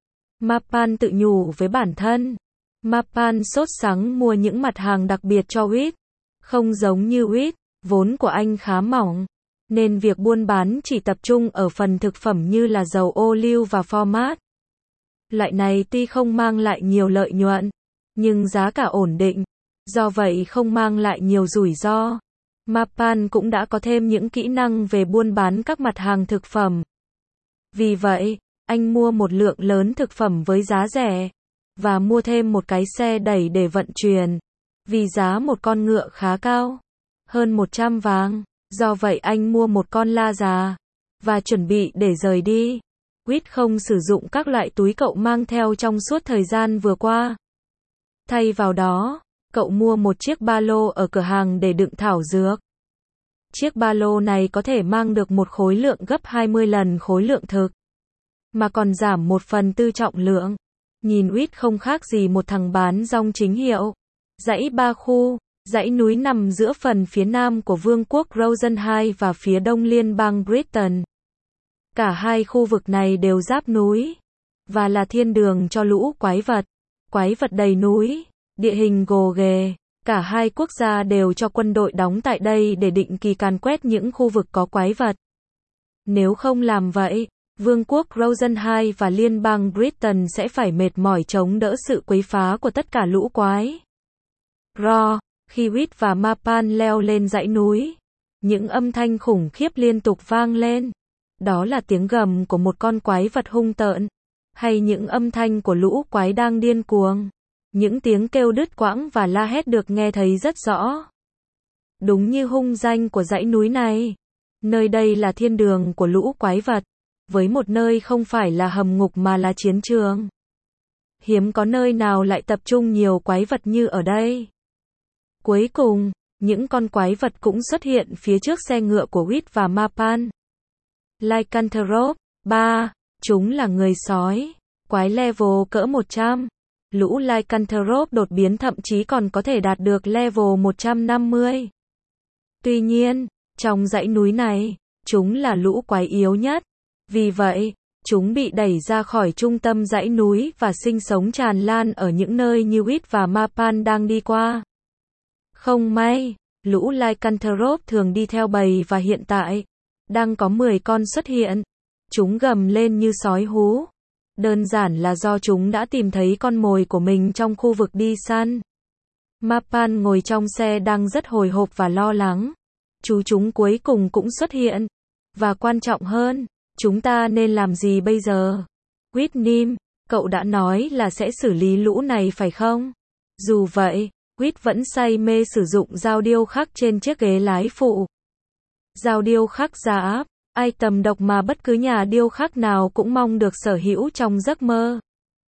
Mapan tự nhủ với bản thân. Mapan sốt sắng mua những mặt hàng đặc biệt cho Wit. Không giống như Wit, vốn của anh khá mỏng. Nên việc buôn bán chỉ tập trung ở phần thực phẩm như là dầu ô liu và format. Loại này tuy không mang lại nhiều lợi nhuận, nhưng giá cả ổn định. Do vậy không mang lại nhiều rủi ro. Mapan cũng đã có thêm những kỹ năng về buôn bán các mặt hàng thực phẩm. Vì vậy, anh mua một lượng lớn thực phẩm với giá rẻ. Và mua thêm một cái xe đẩy để vận chuyển. Vì giá một con ngựa khá cao. Hơn 100 vàng. Do vậy anh mua một con la già. Và chuẩn bị để rời đi. Wit không sử dụng các loại túi cậu mang theo trong suốt thời gian vừa qua. Thay vào đó, cậu mua một chiếc ba lô ở cửa hàng để đựng thảo dược. Chiếc ba lô này có thể mang được một khối lượng gấp 20 lần khối lượng thực. Mà còn giảm 1/4 trọng lượng. Nhìn Wit không khác gì một thằng bán rong chính hiệu. Dãy 3 khu, dãy núi nằm giữa phần phía nam của vương quốc Rosenheim và phía đông liên bang Britain. Cả hai khu vực này đều giáp núi. Và là thiên đường cho lũ quái vật. Quái vật đầy núi, địa hình gồ ghề. Cả hai quốc gia đều cho quân đội đóng tại đây để định kỳ càn quét những khu vực có quái vật. Nếu không làm vậy, vương quốc Rosenheim và liên bang Britain sẽ phải mệt mỏi chống đỡ sự quấy phá của tất cả lũ quái. Khi Wit và Mapan leo lên dãy núi, những âm thanh khủng khiếp liên tục vang lên. Đó là tiếng gầm của một con quái vật hung tợn, hay những âm thanh của lũ quái đang điên cuồng. Những tiếng kêu đứt quãng và la hét được nghe thấy rất rõ. Đúng như hung danh của dãy núi này. Nơi đây là thiên đường của lũ quái vật. Với một nơi không phải là hầm ngục mà là chiến trường. Hiếm có nơi nào lại tập trung nhiều quái vật như ở đây. Cuối cùng, những con quái vật cũng xuất hiện phía trước xe ngựa của Whit và Mapan. Lycanthrope 3. Chúng là người sói. Quái level cỡ 100. Lũ Lycanthrope đột biến thậm chí còn có thể đạt được level 150. Tuy nhiên, trong dãy núi này, chúng là lũ quái yếu nhất. Vì vậy, chúng bị đẩy ra khỏi trung tâm dãy núi và sinh sống tràn lan ở những nơi như Whit và Mapan đang đi qua. Không may, lũ Lycanthrope thường đi theo bầy và hiện tại, đang có 10 con xuất hiện. Chúng gầm lên như sói hú. Đơn giản là do chúng đã tìm thấy con mồi của mình trong khu vực đi săn. Mapan ngồi trong xe đang rất hồi hộp và lo lắng. Chú chúng cuối cùng cũng xuất hiện. Và quan trọng hơn, chúng ta nên làm gì bây giờ? Whitney, cậu đã nói là sẽ xử lý lũ này phải không? Dù vậy, Whit vẫn say mê sử dụng dao điêu khắc trên chiếc ghế lái phụ. Dao điêu khắc giá áp, item độc mà bất cứ nhà điêu khắc nào cũng mong được sở hữu trong giấc mơ.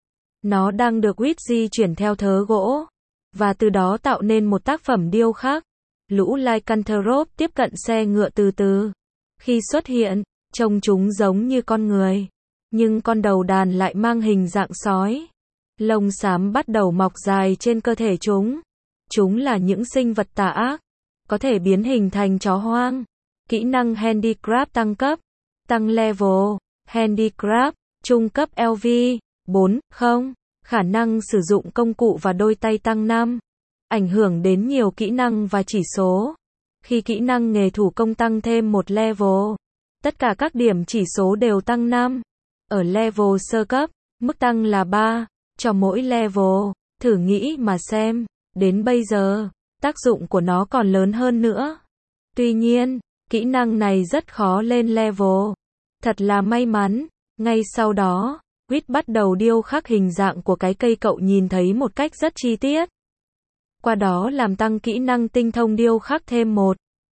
Nó đang được Whit di chuyển theo thớ gỗ, và từ đó tạo nên một tác phẩm điêu khắc. Lũ Lycanthrope tiếp cận xe ngựa từ từ. Khi xuất hiện, trông chúng giống như con người, nhưng con đầu đàn lại mang hình dạng sói. Lông xám bắt đầu mọc dài trên cơ thể chúng. Chúng là những sinh vật tà ác, có thể biến hình thành chó hoang. Kỹ năng Handicraft tăng cấp, tăng level, Handicraft, trung cấp LV, 4, 0, khả năng sử dụng công cụ và đôi tay tăng 5, ảnh hưởng đến nhiều kỹ năng và chỉ số. Khi kỹ năng nghề thủ công tăng thêm một level, tất cả các điểm chỉ số đều tăng 5. Ở level sơ cấp, mức tăng là 3, cho mỗi level. Thử nghĩ mà xem, đến bây giờ, tác dụng của nó còn lớn hơn nữa. Tuy nhiên, kỹ năng này rất khó lên level. Thật là may mắn, ngay sau đó, Whit bắt đầu điêu khắc hình dạng của cái cây cậu nhìn thấy một cách rất chi tiết. Qua đó làm tăng kỹ năng tinh thông điêu khắc thêm 1.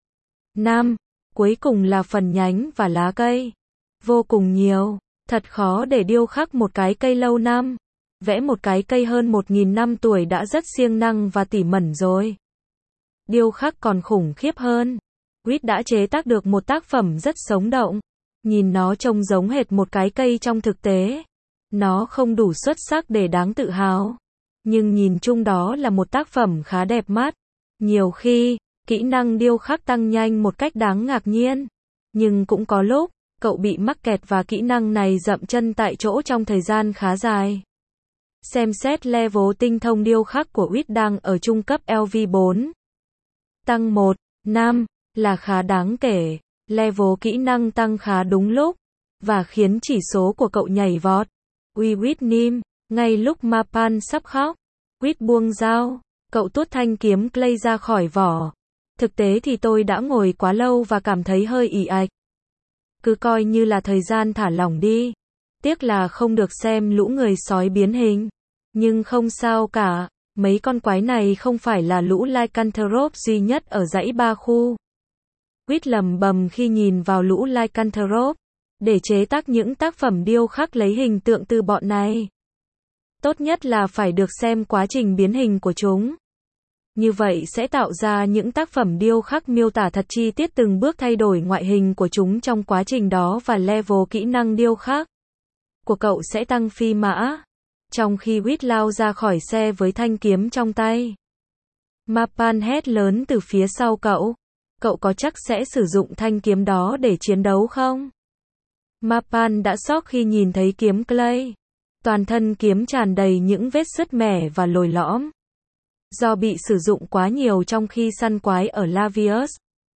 5. Cuối cùng là phần nhánh và lá cây. Vô cùng nhiều, thật khó để điêu khắc một cái cây lâu năm. Vẽ một cái cây hơn 1.000 năm tuổi đã rất siêng năng và tỉ mẩn rồi. Điêu khắc còn khủng khiếp hơn. Whit đã chế tác được một tác phẩm rất sống động. Nhìn nó trông giống hệt một cái cây trong thực tế. Nó không đủ xuất sắc để đáng tự hào. Nhưng nhìn chung đó là một tác phẩm khá đẹp mắt. Nhiều khi, kỹ năng điêu khắc tăng nhanh một cách đáng ngạc nhiên. Nhưng cũng có lúc, cậu bị mắc kẹt và kỹ năng này dậm chân tại chỗ trong thời gian khá dài. Xem xét level tinh thông điêu khắc của Whit đang ở trung cấp LV4. Tăng 1, 5, là khá đáng kể. Level kỹ năng tăng khá đúng lúc, và khiến chỉ số của cậu nhảy vọt. Whitney, ngay lúc Mapan sắp khóc, Whit buông dao, cậu tuốt thanh kiếm clay ra khỏi vỏ. Thực tế thì tôi đã ngồi quá lâu và cảm thấy hơi ì ạch. Cứ coi như là thời gian thả lỏng đi. Tiếc là không được xem lũ người sói biến hình. Nhưng không sao cả, mấy con quái này không phải là lũ Lycanthrope duy nhất ở dãy ba khu. Whit lầm bầm khi nhìn vào lũ Lycanthrope. Để chế tác những tác phẩm điêu khắc lấy hình tượng từ bọn này, tốt nhất là phải được xem quá trình biến hình của chúng. Như vậy sẽ tạo ra những tác phẩm điêu khắc miêu tả thật chi tiết từng bước thay đổi ngoại hình của chúng trong quá trình đó và level kỹ năng điêu khắc của cậu sẽ tăng phi mã. Trong khi Whit lao ra khỏi xe với thanh kiếm trong tay, Mapan hét lớn từ phía sau cậu. Cậu có chắc sẽ sử dụng thanh kiếm đó để chiến đấu không? Mapan đã sốc khi nhìn thấy kiếm clay. Toàn thân kiếm tràn đầy những vết sứt mẻ và lồi lõm. Do bị sử dụng quá nhiều trong khi săn quái ở Lavius.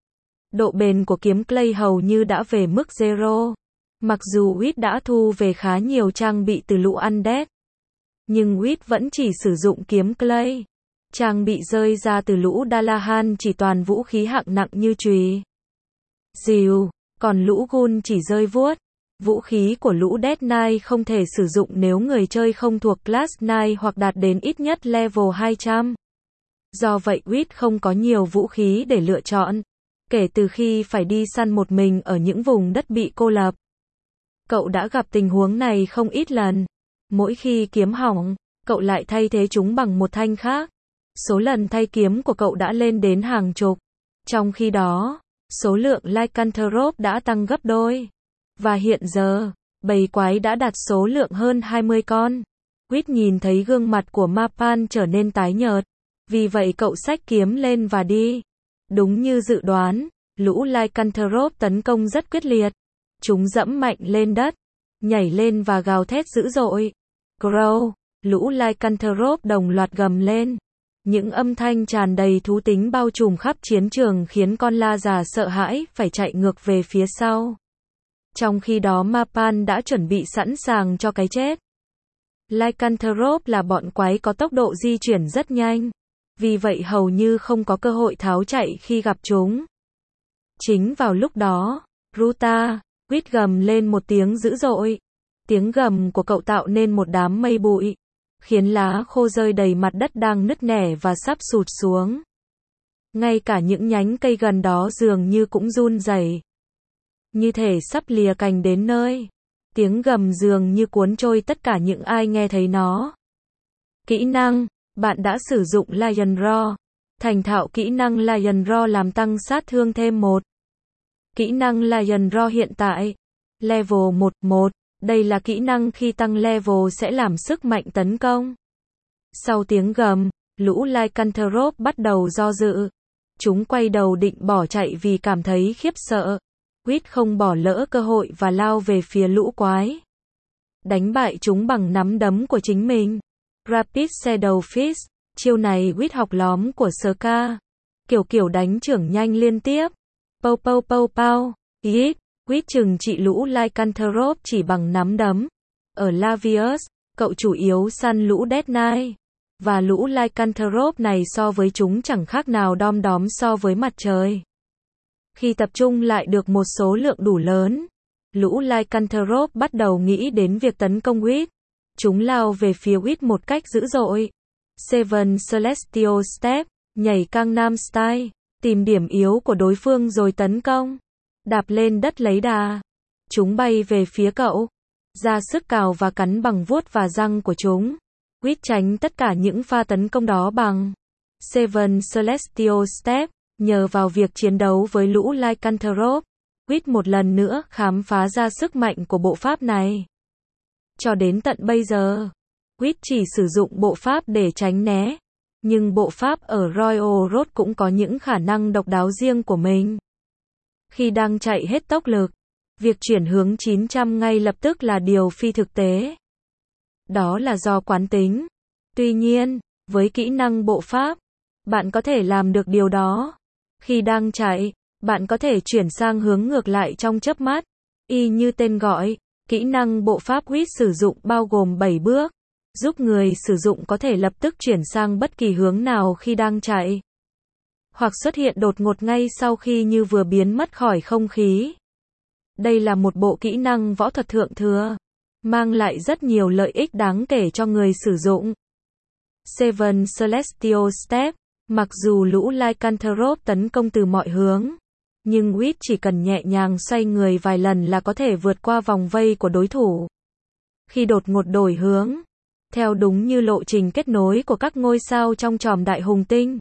Độ bền của kiếm clay hầu như đã về mức zero. Mặc dù Whit đã thu về khá nhiều trang bị từ lũ undead, nhưng Whit vẫn chỉ sử dụng kiếm clay. Trang bị rơi ra từ lũ Dalahan chỉ toàn vũ khí hạng nặng như chùy, rìu, còn lũ Gun chỉ rơi vuốt. Vũ khí của lũ Death Knight không thể sử dụng nếu người chơi không thuộc Class Knight hoặc đạt đến ít nhất level 200. Do vậy Wit không có nhiều vũ khí để lựa chọn, kể từ khi phải đi săn một mình ở những vùng đất bị cô lập. Cậu đã gặp tình huống này không ít lần. Mỗi khi kiếm hỏng, cậu lại thay thế chúng bằng một thanh khác. Số lần thay kiếm của cậu đã lên đến hàng chục. Trong khi đó, số lượng Lycanthrope đã tăng gấp đôi. Và hiện giờ, bầy quái đã đạt số lượng hơn 20 con. Wit nhìn thấy gương mặt của Mapan trở nên tái nhợt. Vì vậy cậu xách kiếm lên và đi. Đúng như dự đoán, lũ Lycanthrope tấn công rất quyết liệt. Chúng dẫm mạnh lên đất, nhảy lên và gào thét dữ dội. Growl, lũ Lycanthrope đồng loạt gầm lên. Những âm thanh tràn đầy thú tính bao trùm khắp chiến trường khiến con la già sợ hãi phải chạy ngược về phía sau. Trong khi đó Mapan đã chuẩn bị sẵn sàng cho cái chết. Lycanthrope là bọn quái có tốc độ di chuyển rất nhanh. Vì vậy hầu như không có cơ hội tháo chạy khi gặp chúng. Chính vào lúc đó, Ruta, Wit gầm lên một tiếng dữ dội. Tiếng gầm của cậu tạo nên một đám mây bụi, khiến lá khô rơi đầy mặt đất đang nứt nẻ và sắp sụt xuống. Ngay cả những nhánh cây gần đó dường như cũng run rẩy, như thể sắp lìa cành đến nơi. Tiếng gầm dường như cuốn trôi tất cả những ai nghe thấy nó. Kỹ năng, bạn đã sử dụng Lion Roar. Thành thạo kỹ năng Lion Roar làm tăng sát thương thêm 1. Kỹ năng Lion Roar hiện tại. Level 11. Đây là kỹ năng khi tăng level sẽ làm sức mạnh tấn công. Sau tiếng gầm, lũ Lycanthrope bắt đầu do dự. Chúng quay đầu định bỏ chạy vì cảm thấy khiếp sợ. Wit không bỏ lỡ cơ hội và lao về phía lũ quái. Đánh bại chúng bằng nắm đấm của chính mình. Rapid Shadow Fist. Chiêu này Wit học lóm của Ska. Kiểu đánh trưởng nhanh liên tiếp. Pow pow pow pow. Hit. Wit trừng trị lũ Lycanthrope chỉ bằng nắm đấm. Ở Lavius, cậu chủ yếu săn lũ Death Knight. Và lũ Lycanthrope này so với chúng chẳng khác nào đom đóm so với mặt trời. Khi tập trung lại được một số lượng đủ lớn, lũ Lycanthrope bắt đầu nghĩ đến việc tấn công Wit. Chúng lao về phía Wit một cách dữ dội. Seven Celestial Step, nhảy Gangnam Style, tìm điểm yếu của đối phương rồi tấn công. Đạp lên đất lấy đà. Chúng bay về phía cậu. Ra sức cào và cắn bằng vuốt và răng của chúng. Wit tránh tất cả những pha tấn công đó bằng Seven Celestial Step. Nhờ vào việc chiến đấu với lũ Lycanthrope, Wit một lần nữa khám phá ra sức mạnh của bộ pháp này. Cho đến tận bây giờ, Wit chỉ sử dụng bộ pháp để tránh né. Nhưng bộ pháp ở Royal Road cũng có những khả năng độc đáo riêng của mình. Khi đang chạy hết tốc lực, việc chuyển hướng 900 ngay lập tức là điều phi thực tế. Đó là do quán tính. Tuy nhiên, với kỹ năng bộ pháp, bạn có thể làm được điều đó. Khi đang chạy, bạn có thể chuyển sang hướng ngược lại trong chớp mắt. Y như tên gọi, kỹ năng bộ pháp Wit sử dụng bao gồm 7 bước, giúp người sử dụng có thể lập tức chuyển sang bất kỳ hướng nào khi đang chạy. Hoặc xuất hiện đột ngột ngay sau khi như vừa biến mất khỏi không khí. Đây là một bộ kỹ năng võ thuật thượng thừa, mang lại rất nhiều lợi ích đáng kể cho người sử dụng. Seven Celestial Step. Mặc dù lũ Lycanthrope tấn công từ mọi hướng, nhưng Wit chỉ cần nhẹ nhàng xoay người vài lần là có thể vượt qua vòng vây của đối thủ. Khi đột ngột đổi hướng, theo đúng như lộ trình kết nối của các ngôi sao trong chòm đại hùng tinh.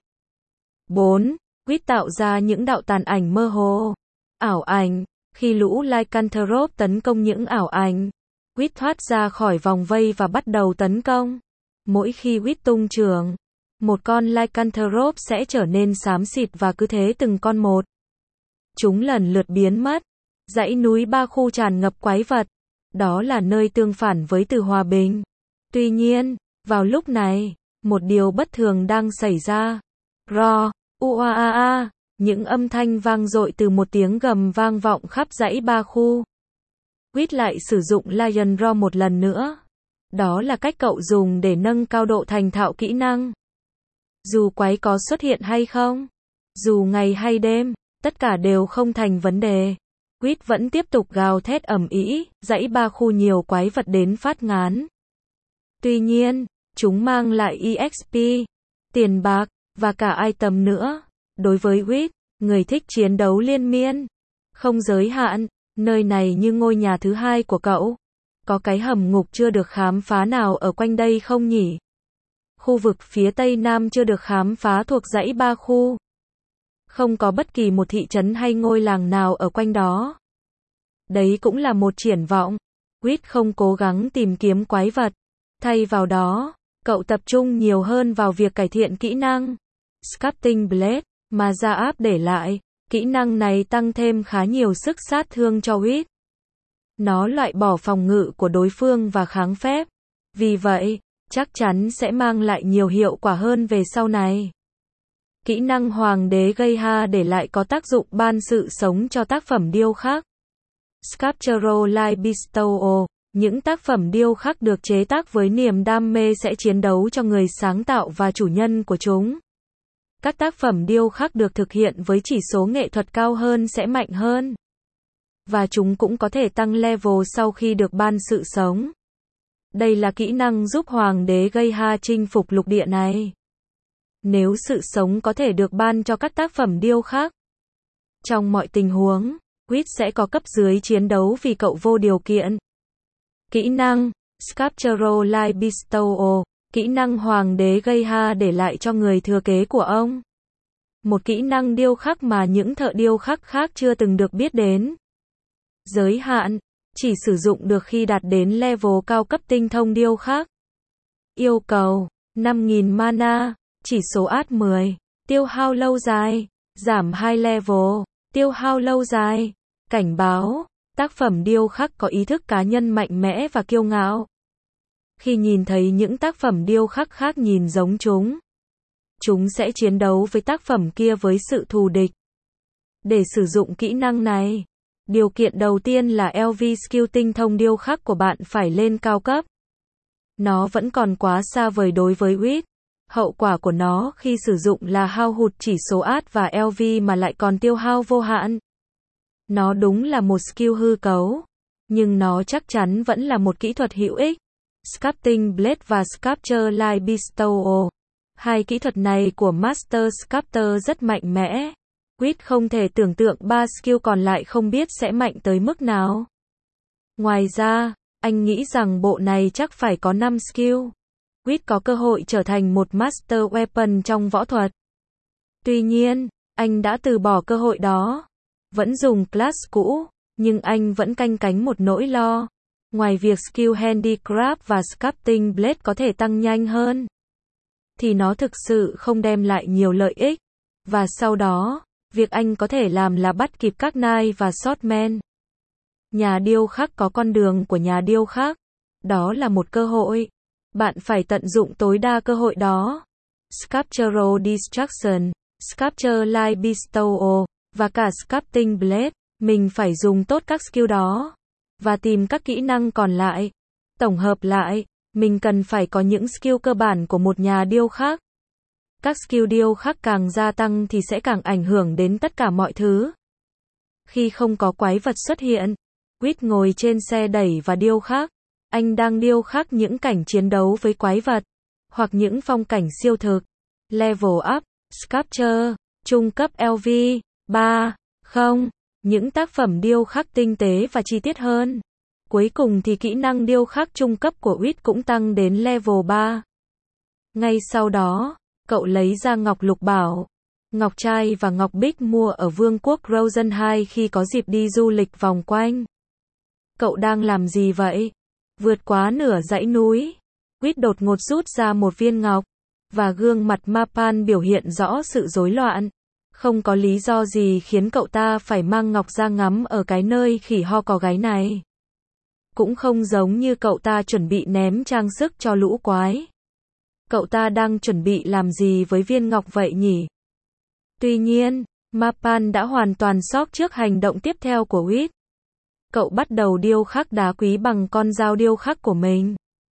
4. Wit tạo ra những đạo tàn ảnh mơ hồ. Ảo ảnh. Khi lũ Lycanthrope tấn công những ảo ảnh, Wit thoát ra khỏi vòng vây và bắt đầu tấn công. Mỗi khi Wit tung chưởng, một con Lycanthrope sẽ trở nên xám xịt và cứ thế từng con một. Chúng lần lượt biến mất. Dãy núi Ba Khu tràn ngập quái vật. Đó là nơi tương phản với từ hòa bình. Tuy nhiên, vào lúc này, một điều bất thường đang xảy ra. Ro, uaa, những âm thanh vang dội từ một tiếng gầm vang vọng khắp dãy Ba Khu. Wit lại sử dụng Lion Roar một lần nữa. Đó là cách cậu dùng để nâng cao độ thành thạo kỹ năng. Dù quái có xuất hiện hay không, dù ngày hay đêm, tất cả đều không thành vấn đề. Quýt vẫn tiếp tục gào thét ầm ĩ, dãy ba khu nhiều quái vật đến phát ngán. Tuy nhiên, chúng mang lại EXP, tiền bạc, và cả item nữa. Đối với Quýt, người thích chiến đấu liên miên, không giới hạn, nơi này như ngôi nhà thứ hai của cậu. Có cái hầm ngục chưa được khám phá nào ở quanh đây không nhỉ? Khu vực phía tây nam chưa được khám phá thuộc dãy ba khu. Không có bất kỳ một thị trấn hay ngôi làng nào ở quanh đó. Đấy cũng là một triển vọng. Quýt không cố gắng tìm kiếm quái vật. Thay vào đó, cậu tập trung nhiều hơn vào việc cải thiện kỹ năng Sculpting Blade mà Gia Áp để lại. Kỹ năng này tăng thêm khá nhiều sức sát thương cho Quýt. Nó loại bỏ phòng ngự của đối phương và kháng phép. Vì vậy, chắc chắn sẽ mang lại nhiều hiệu quả hơn về sau này. Kỹ năng Hoàng đế gây ha để lại có tác dụng ban sự sống cho tác phẩm điêu khắc. Sculptural Light Bestow. Những tác phẩm điêu khắc được chế tác với niềm đam mê sẽ chiến đấu cho người sáng tạo và chủ nhân của chúng. Các tác phẩm điêu khắc được thực hiện với chỉ số nghệ thuật cao hơn sẽ mạnh hơn. Và chúng cũng có thể tăng level sau khi được ban sự sống. Đây là kỹ năng giúp Hoàng đế gây ha chinh phục lục địa này. Nếu sự sống có thể được ban cho các tác phẩm điêu khắc. Trong mọi tình huống, Quýt sẽ có cấp dưới chiến đấu vì cậu vô điều kiện. Kỹ năng Sculptural Light Bestow. Kỹ năng Hoàng đế gây ha để lại cho người thừa kế của ông. Một kỹ năng điêu khắc mà những thợ điêu khắc khác chưa từng được biết đến. Giới hạn, chỉ sử dụng được khi đạt đến level cao cấp tinh thông điêu khắc. Yêu cầu, 5.000 mana, chỉ số át 10, tiêu hao lâu dài, giảm 2 level, tiêu hao lâu dài. Cảnh báo, tác phẩm điêu khắc có ý thức cá nhân mạnh mẽ và kiêu ngạo. Khi nhìn thấy những tác phẩm điêu khắc khác nhìn giống chúng sẽ chiến đấu với tác phẩm kia với sự thù địch. Để sử dụng kỹ năng này, điều kiện đầu tiên là LV skill tinh thông điêu khắc của bạn phải lên cao cấp. Nó vẫn còn quá xa vời đối với Quýt. Hậu quả của nó khi sử dụng là hao hụt chỉ số át và LV mà lại còn tiêu hao vô hạn. Nó đúng là một skill hư cấu, nhưng nó chắc chắn vẫn là một kỹ thuật hữu ích. Sculpting Blade và Sculpture Light Bestow. Hai kỹ thuật này của Master Sculptor rất mạnh mẽ. Quýt không thể tưởng tượng ba skill còn lại không biết sẽ mạnh tới mức nào. Ngoài ra, anh nghĩ rằng bộ này chắc phải có 5 skill. Quýt có cơ hội trở thành một Master Weapon trong võ thuật. Tuy nhiên, anh đã từ bỏ cơ hội đó. Vẫn dùng class cũ, nhưng anh vẫn canh cánh một nỗi lo. Ngoài việc skill Handicraft và Sculpting Blade có thể tăng nhanh hơn, thì nó thực sự không đem lại nhiều lợi ích. Và sau đó, việc anh có thể làm là bắt kịp các knight và swordman. Nhà điêu khắc có con đường của nhà điêu khắc. Đó là một cơ hội. Bạn phải tận dụng tối đa cơ hội đó. Sculptural Destruction, Sculpture Light Bestow, và cả Sculpting Blade. Mình phải dùng tốt các skill đó. Và tìm các kỹ năng còn lại. Tổng hợp lại, mình cần phải có những skill cơ bản của một nhà điêu khắc. Các skill điêu khắc càng gia tăng thì sẽ càng ảnh hưởng đến tất cả mọi thứ. Khi không có quái vật xuất hiện, Quýt ngồi trên xe đẩy và điêu khắc. Anh đang điêu khắc những cảnh chiến đấu với quái vật, hoặc những phong cảnh siêu thực. Level up, Sculpture, trung cấp LV, 3, 0. Những tác phẩm điêu khắc tinh tế và chi tiết hơn. Cuối cùng thì kỹ năng điêu khắc trung cấp của Quýt cũng tăng đến level 3. Ngay sau đó, cậu lấy ra ngọc lục bảo, ngọc trai và ngọc bích mua ở vương quốc Rosenheim khi có dịp đi du lịch vòng quanh. Cậu đang làm gì vậy? Vượt quá nửa dãy núi, Quýt đột ngột rút ra một viên ngọc, và gương mặt Mapan biểu hiện rõ sự rối loạn. Không có lý do gì khiến cậu ta phải mang ngọc ra ngắm ở cái nơi khỉ ho có gáy này. Cũng không giống như cậu ta chuẩn bị ném trang sức cho lũ quái. Cậu ta đang chuẩn bị làm gì với viên ngọc vậy nhỉ? Tuy nhiên, Mapan đã hoàn toàn sốc trước hành động tiếp theo của Quýt. Cậu bắt đầu điêu khắc đá quý bằng con dao điêu khắc của mình.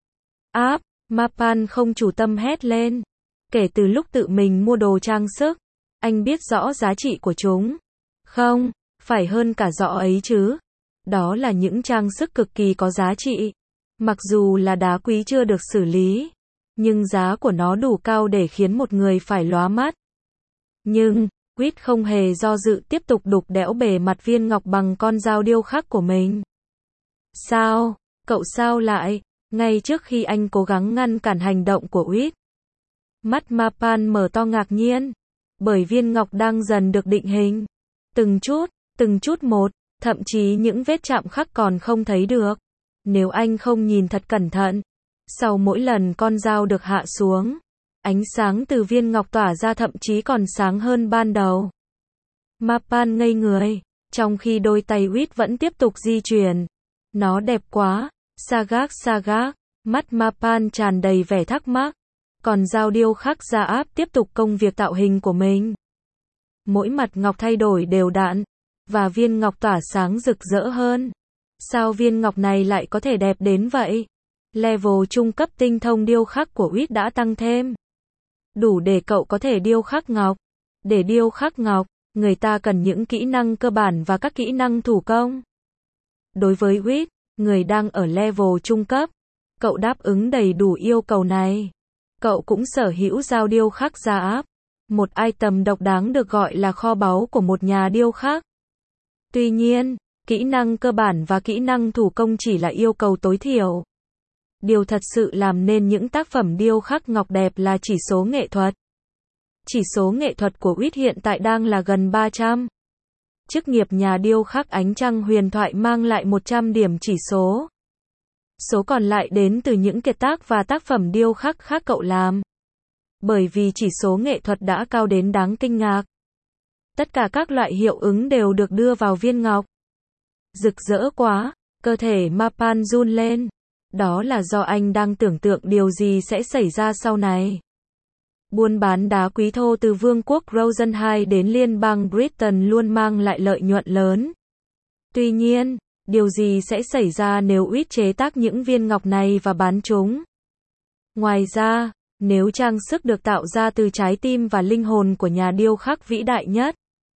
Mapan không chủ tâm hét lên. Kể từ lúc tự mình mua đồ trang sức, anh biết rõ giá trị của chúng. Không, Phải hơn cả giỏ ấy chứ. Đó là những trang sức cực kỳ có giá trị. Mặc dù là đá quý chưa được xử lý, nhưng giá của nó đủ cao để khiến một người phải lóa mắt. Nhưng, Quýt không hề do dự tiếp tục đục đẽo bề mặt viên ngọc bằng con dao điêu khắc của mình. Sao? Cậu sao lại? Ngay trước khi anh cố gắng ngăn cản hành động của Quýt, mắt Mapan mở to ngạc nhiên, bởi viên ngọc đang dần được định hình. Từng chút một, thậm chí những vết chạm khắc còn không thấy được. Nếu anh không nhìn thật cẩn thận, sau mỗi lần con dao được hạ xuống, ánh sáng từ viên ngọc tỏa ra thậm chí còn sáng hơn ban đầu. Mapan ngây người, trong khi đôi tay Quýt vẫn tiếp tục di chuyển. Nó đẹp quá, Sagak, mắt Mapan tràn đầy vẻ thắc mắc. Còn dao điêu khắc gia áp tiếp tục công việc tạo hình của mình. Mỗi mặt ngọc thay đổi đều đặn, và viên ngọc tỏa sáng rực rỡ hơn. Sao viên ngọc này lại có thể đẹp đến vậy? Level trung cấp tinh thông điêu khắc của Quýt đã tăng thêm. Đủ để cậu có thể điêu khắc ngọc. Để điêu khắc ngọc, người ta cần những kỹ năng cơ bản và các kỹ năng thủ công. Đối với Quýt, người đang ở level trung cấp, cậu đáp ứng đầy đủ yêu cầu này. Cậu cũng sở hữu dao điêu khắc gia áp, một item độc đáng được gọi là kho báu của một nhà điêu khắc. Tuy nhiên, kỹ năng cơ bản và kỹ năng thủ công chỉ là yêu cầu tối thiểu. Điều thật sự làm nên những tác phẩm điêu khắc ngọc đẹp là chỉ số nghệ thuật. Chỉ số nghệ thuật của Quýt hiện tại đang là gần 300. Chức nghiệp nhà điêu khắc ánh trăng huyền thoại mang lại 100 điểm chỉ số. Số còn lại đến từ những kiệt tác và tác phẩm điêu khắc khác cậu làm. Bởi vì chỉ số nghệ thuật đã cao đến đáng kinh ngạc. Tất cả các loại hiệu ứng đều được đưa vào viên ngọc. Rực rỡ quá, cơ thể Mapan run lên. Đó là do anh đang tưởng tượng điều gì sẽ xảy ra sau này. Buôn bán đá quý thô từ Vương quốc Rosenheim đến Liên bang Britain luôn mang lại lợi nhuận lớn. Tuy nhiên, điều gì sẽ xảy ra nếu Quýt chế tác những viên ngọc này và bán chúng? Ngoài ra, nếu trang sức được tạo ra từ trái tim và linh hồn của nhà điêu khắc vĩ đại nhất,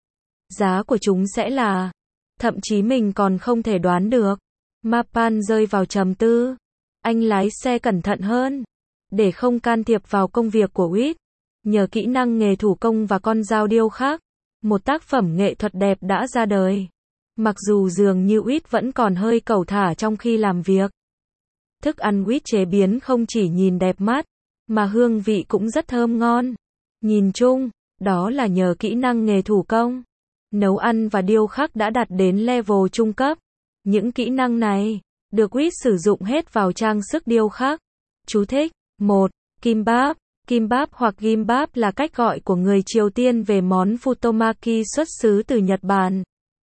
giá của chúng sẽ là, thậm chí mình còn không thể đoán được. Mapan rơi vào trầm tư. Anh lái xe cẩn thận hơn, để không can thiệp vào công việc của Quýt. Nhờ kỹ năng nghề thủ công và con dao điêu khắc, một tác phẩm nghệ thuật đẹp đã ra đời. Mặc dù dường như Quýt vẫn còn hơi cẩu thả trong khi làm việc. Thức ăn Quýt chế biến không chỉ nhìn đẹp mắt, mà hương vị cũng rất thơm ngon. Nhìn chung, đó là nhờ kỹ năng nghề thủ công. Nấu ăn và điêu khắc đã đạt đến level trung cấp. Những kỹ năng này được Quýt sử dụng hết vào trang sức điêu khắc. Chú thích: 1. Kimbap. Kimbap hoặc gimbap là cách gọi của người Triều Tiên về món futomaki xuất xứ từ Nhật Bản.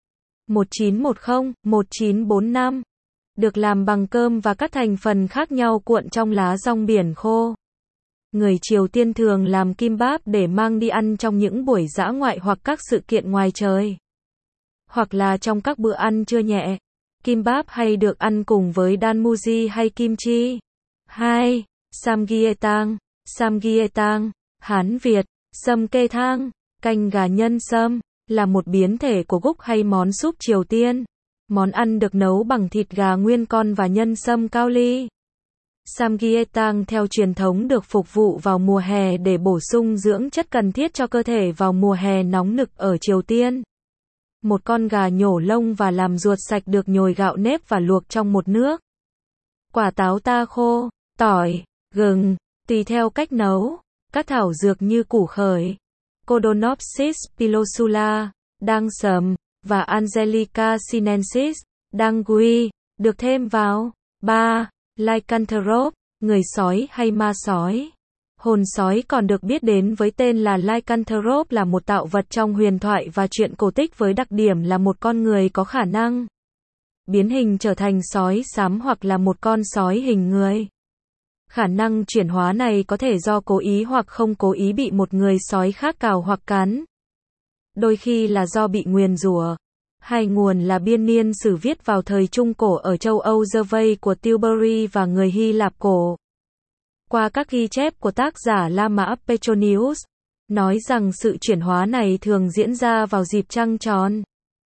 1910-1945. Được làm bằng cơm và các thành phần khác nhau cuộn trong lá rong biển khô. Người Triều Tiên thường làm kimbap để mang đi ăn trong những buổi dã ngoại hoặc các sự kiện ngoài trời. Hoặc là trong các bữa ăn trưa nhẹ. Kimbap hay được ăn cùng với danmuji hay kimchi. 2. Samgyeopsal. Samgyeopsal, Hán Việt, sâm kê thang, canh gà nhân sâm, là một biến thể của gúc hay món súp Triều Tiên. Món ăn được nấu bằng thịt gà nguyên con và nhân sâm cao ly. Samgyeopsal theo truyền thống được phục vụ vào mùa hè để bổ sung dưỡng chất cần thiết cho cơ thể vào mùa hè nóng nực ở Triều Tiên. Một con gà nhổ lông và làm ruột sạch được nhồi gạo nếp và luộc trong một nước. Quả táo ta khô, tỏi, gừng, tùy theo cách nấu. Các thảo dược như củ khởi, Codonopsis pilosula, đăng sầm, và Angelica sinensis, đăng quy, được thêm vào. 3. Lycanthrope, người sói hay ma sói. Hồn sói còn được biết đến với tên là Lycanthrope là một tạo vật trong huyền thoại và truyện cổ tích với đặc điểm là một con người có khả năng biến hình trở thành sói xám hoặc là một con sói hình người. Khả năng chuyển hóa này có thể do cố ý hoặc không cố ý bị một người sói khác cào hoặc cắn. Đôi khi là do bị nguyền rủa. Hai nguồn là biên niên sử viết vào thời Trung Cổ ở châu Âu Gervais của Tilbury và người Hy Lạp cổ. Qua các ghi chép của tác giả La Mã Petronius, nói rằng sự chuyển hóa này thường diễn ra vào dịp trăng tròn.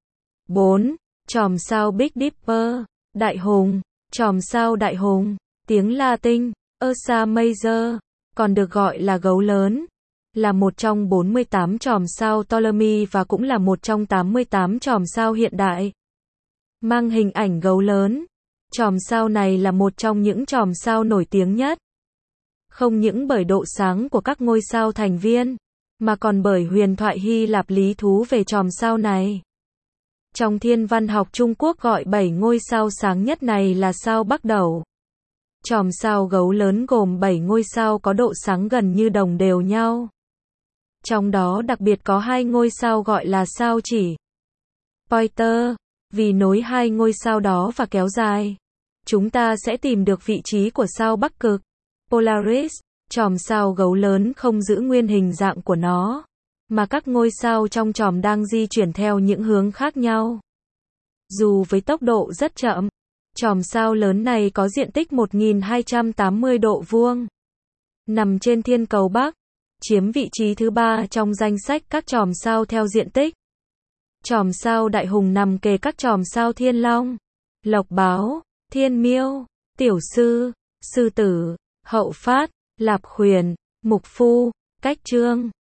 4. Chòm sao Big Dipper, Đại Hùng. Chòm sao Đại Hùng, tiếng Latin, Ursa Major, còn được gọi là gấu lớn, là một trong 48 chòm sao Ptolemy và cũng là một trong 88 chòm sao hiện đại. Mang hình ảnh gấu lớn, chòm sao này là một trong những chòm sao nổi tiếng nhất. Không những bởi độ sáng của các ngôi sao thành viên, mà còn bởi huyền thoại Hy Lạp lý thú về chòm sao này. Trong thiên văn học Trung Quốc gọi 7 ngôi sao sáng nhất này là sao Bắc Đẩu. Chòm sao gấu lớn gồm 7 ngôi sao có độ sáng gần như đồng đều nhau. Trong đó đặc biệt có 2 ngôi sao gọi là sao chỉ Pointer, vì nối 2 ngôi sao đó và kéo dài, chúng ta sẽ tìm được vị trí của sao Bắc Cực, Polaris. Chòm sao gấu lớn không giữ nguyên hình dạng của nó, mà các ngôi sao trong chòm đang di chuyển theo những hướng khác nhau. Dù với tốc độ rất chậm, chòm sao lớn này có diện tích 1280 độ vuông, nằm trên thiên cầu Bắc, chiếm vị trí thứ 3 trong danh sách các chòm sao theo diện tích. Chòm sao Đại Hùng nằm kề các chòm sao Thiên Long, Lộc Báo, Thiên Miêu, Tiểu Sư, Sư Tử, Hậu Phát, Lạp Khuyển, Mục Phu, Cách Trương.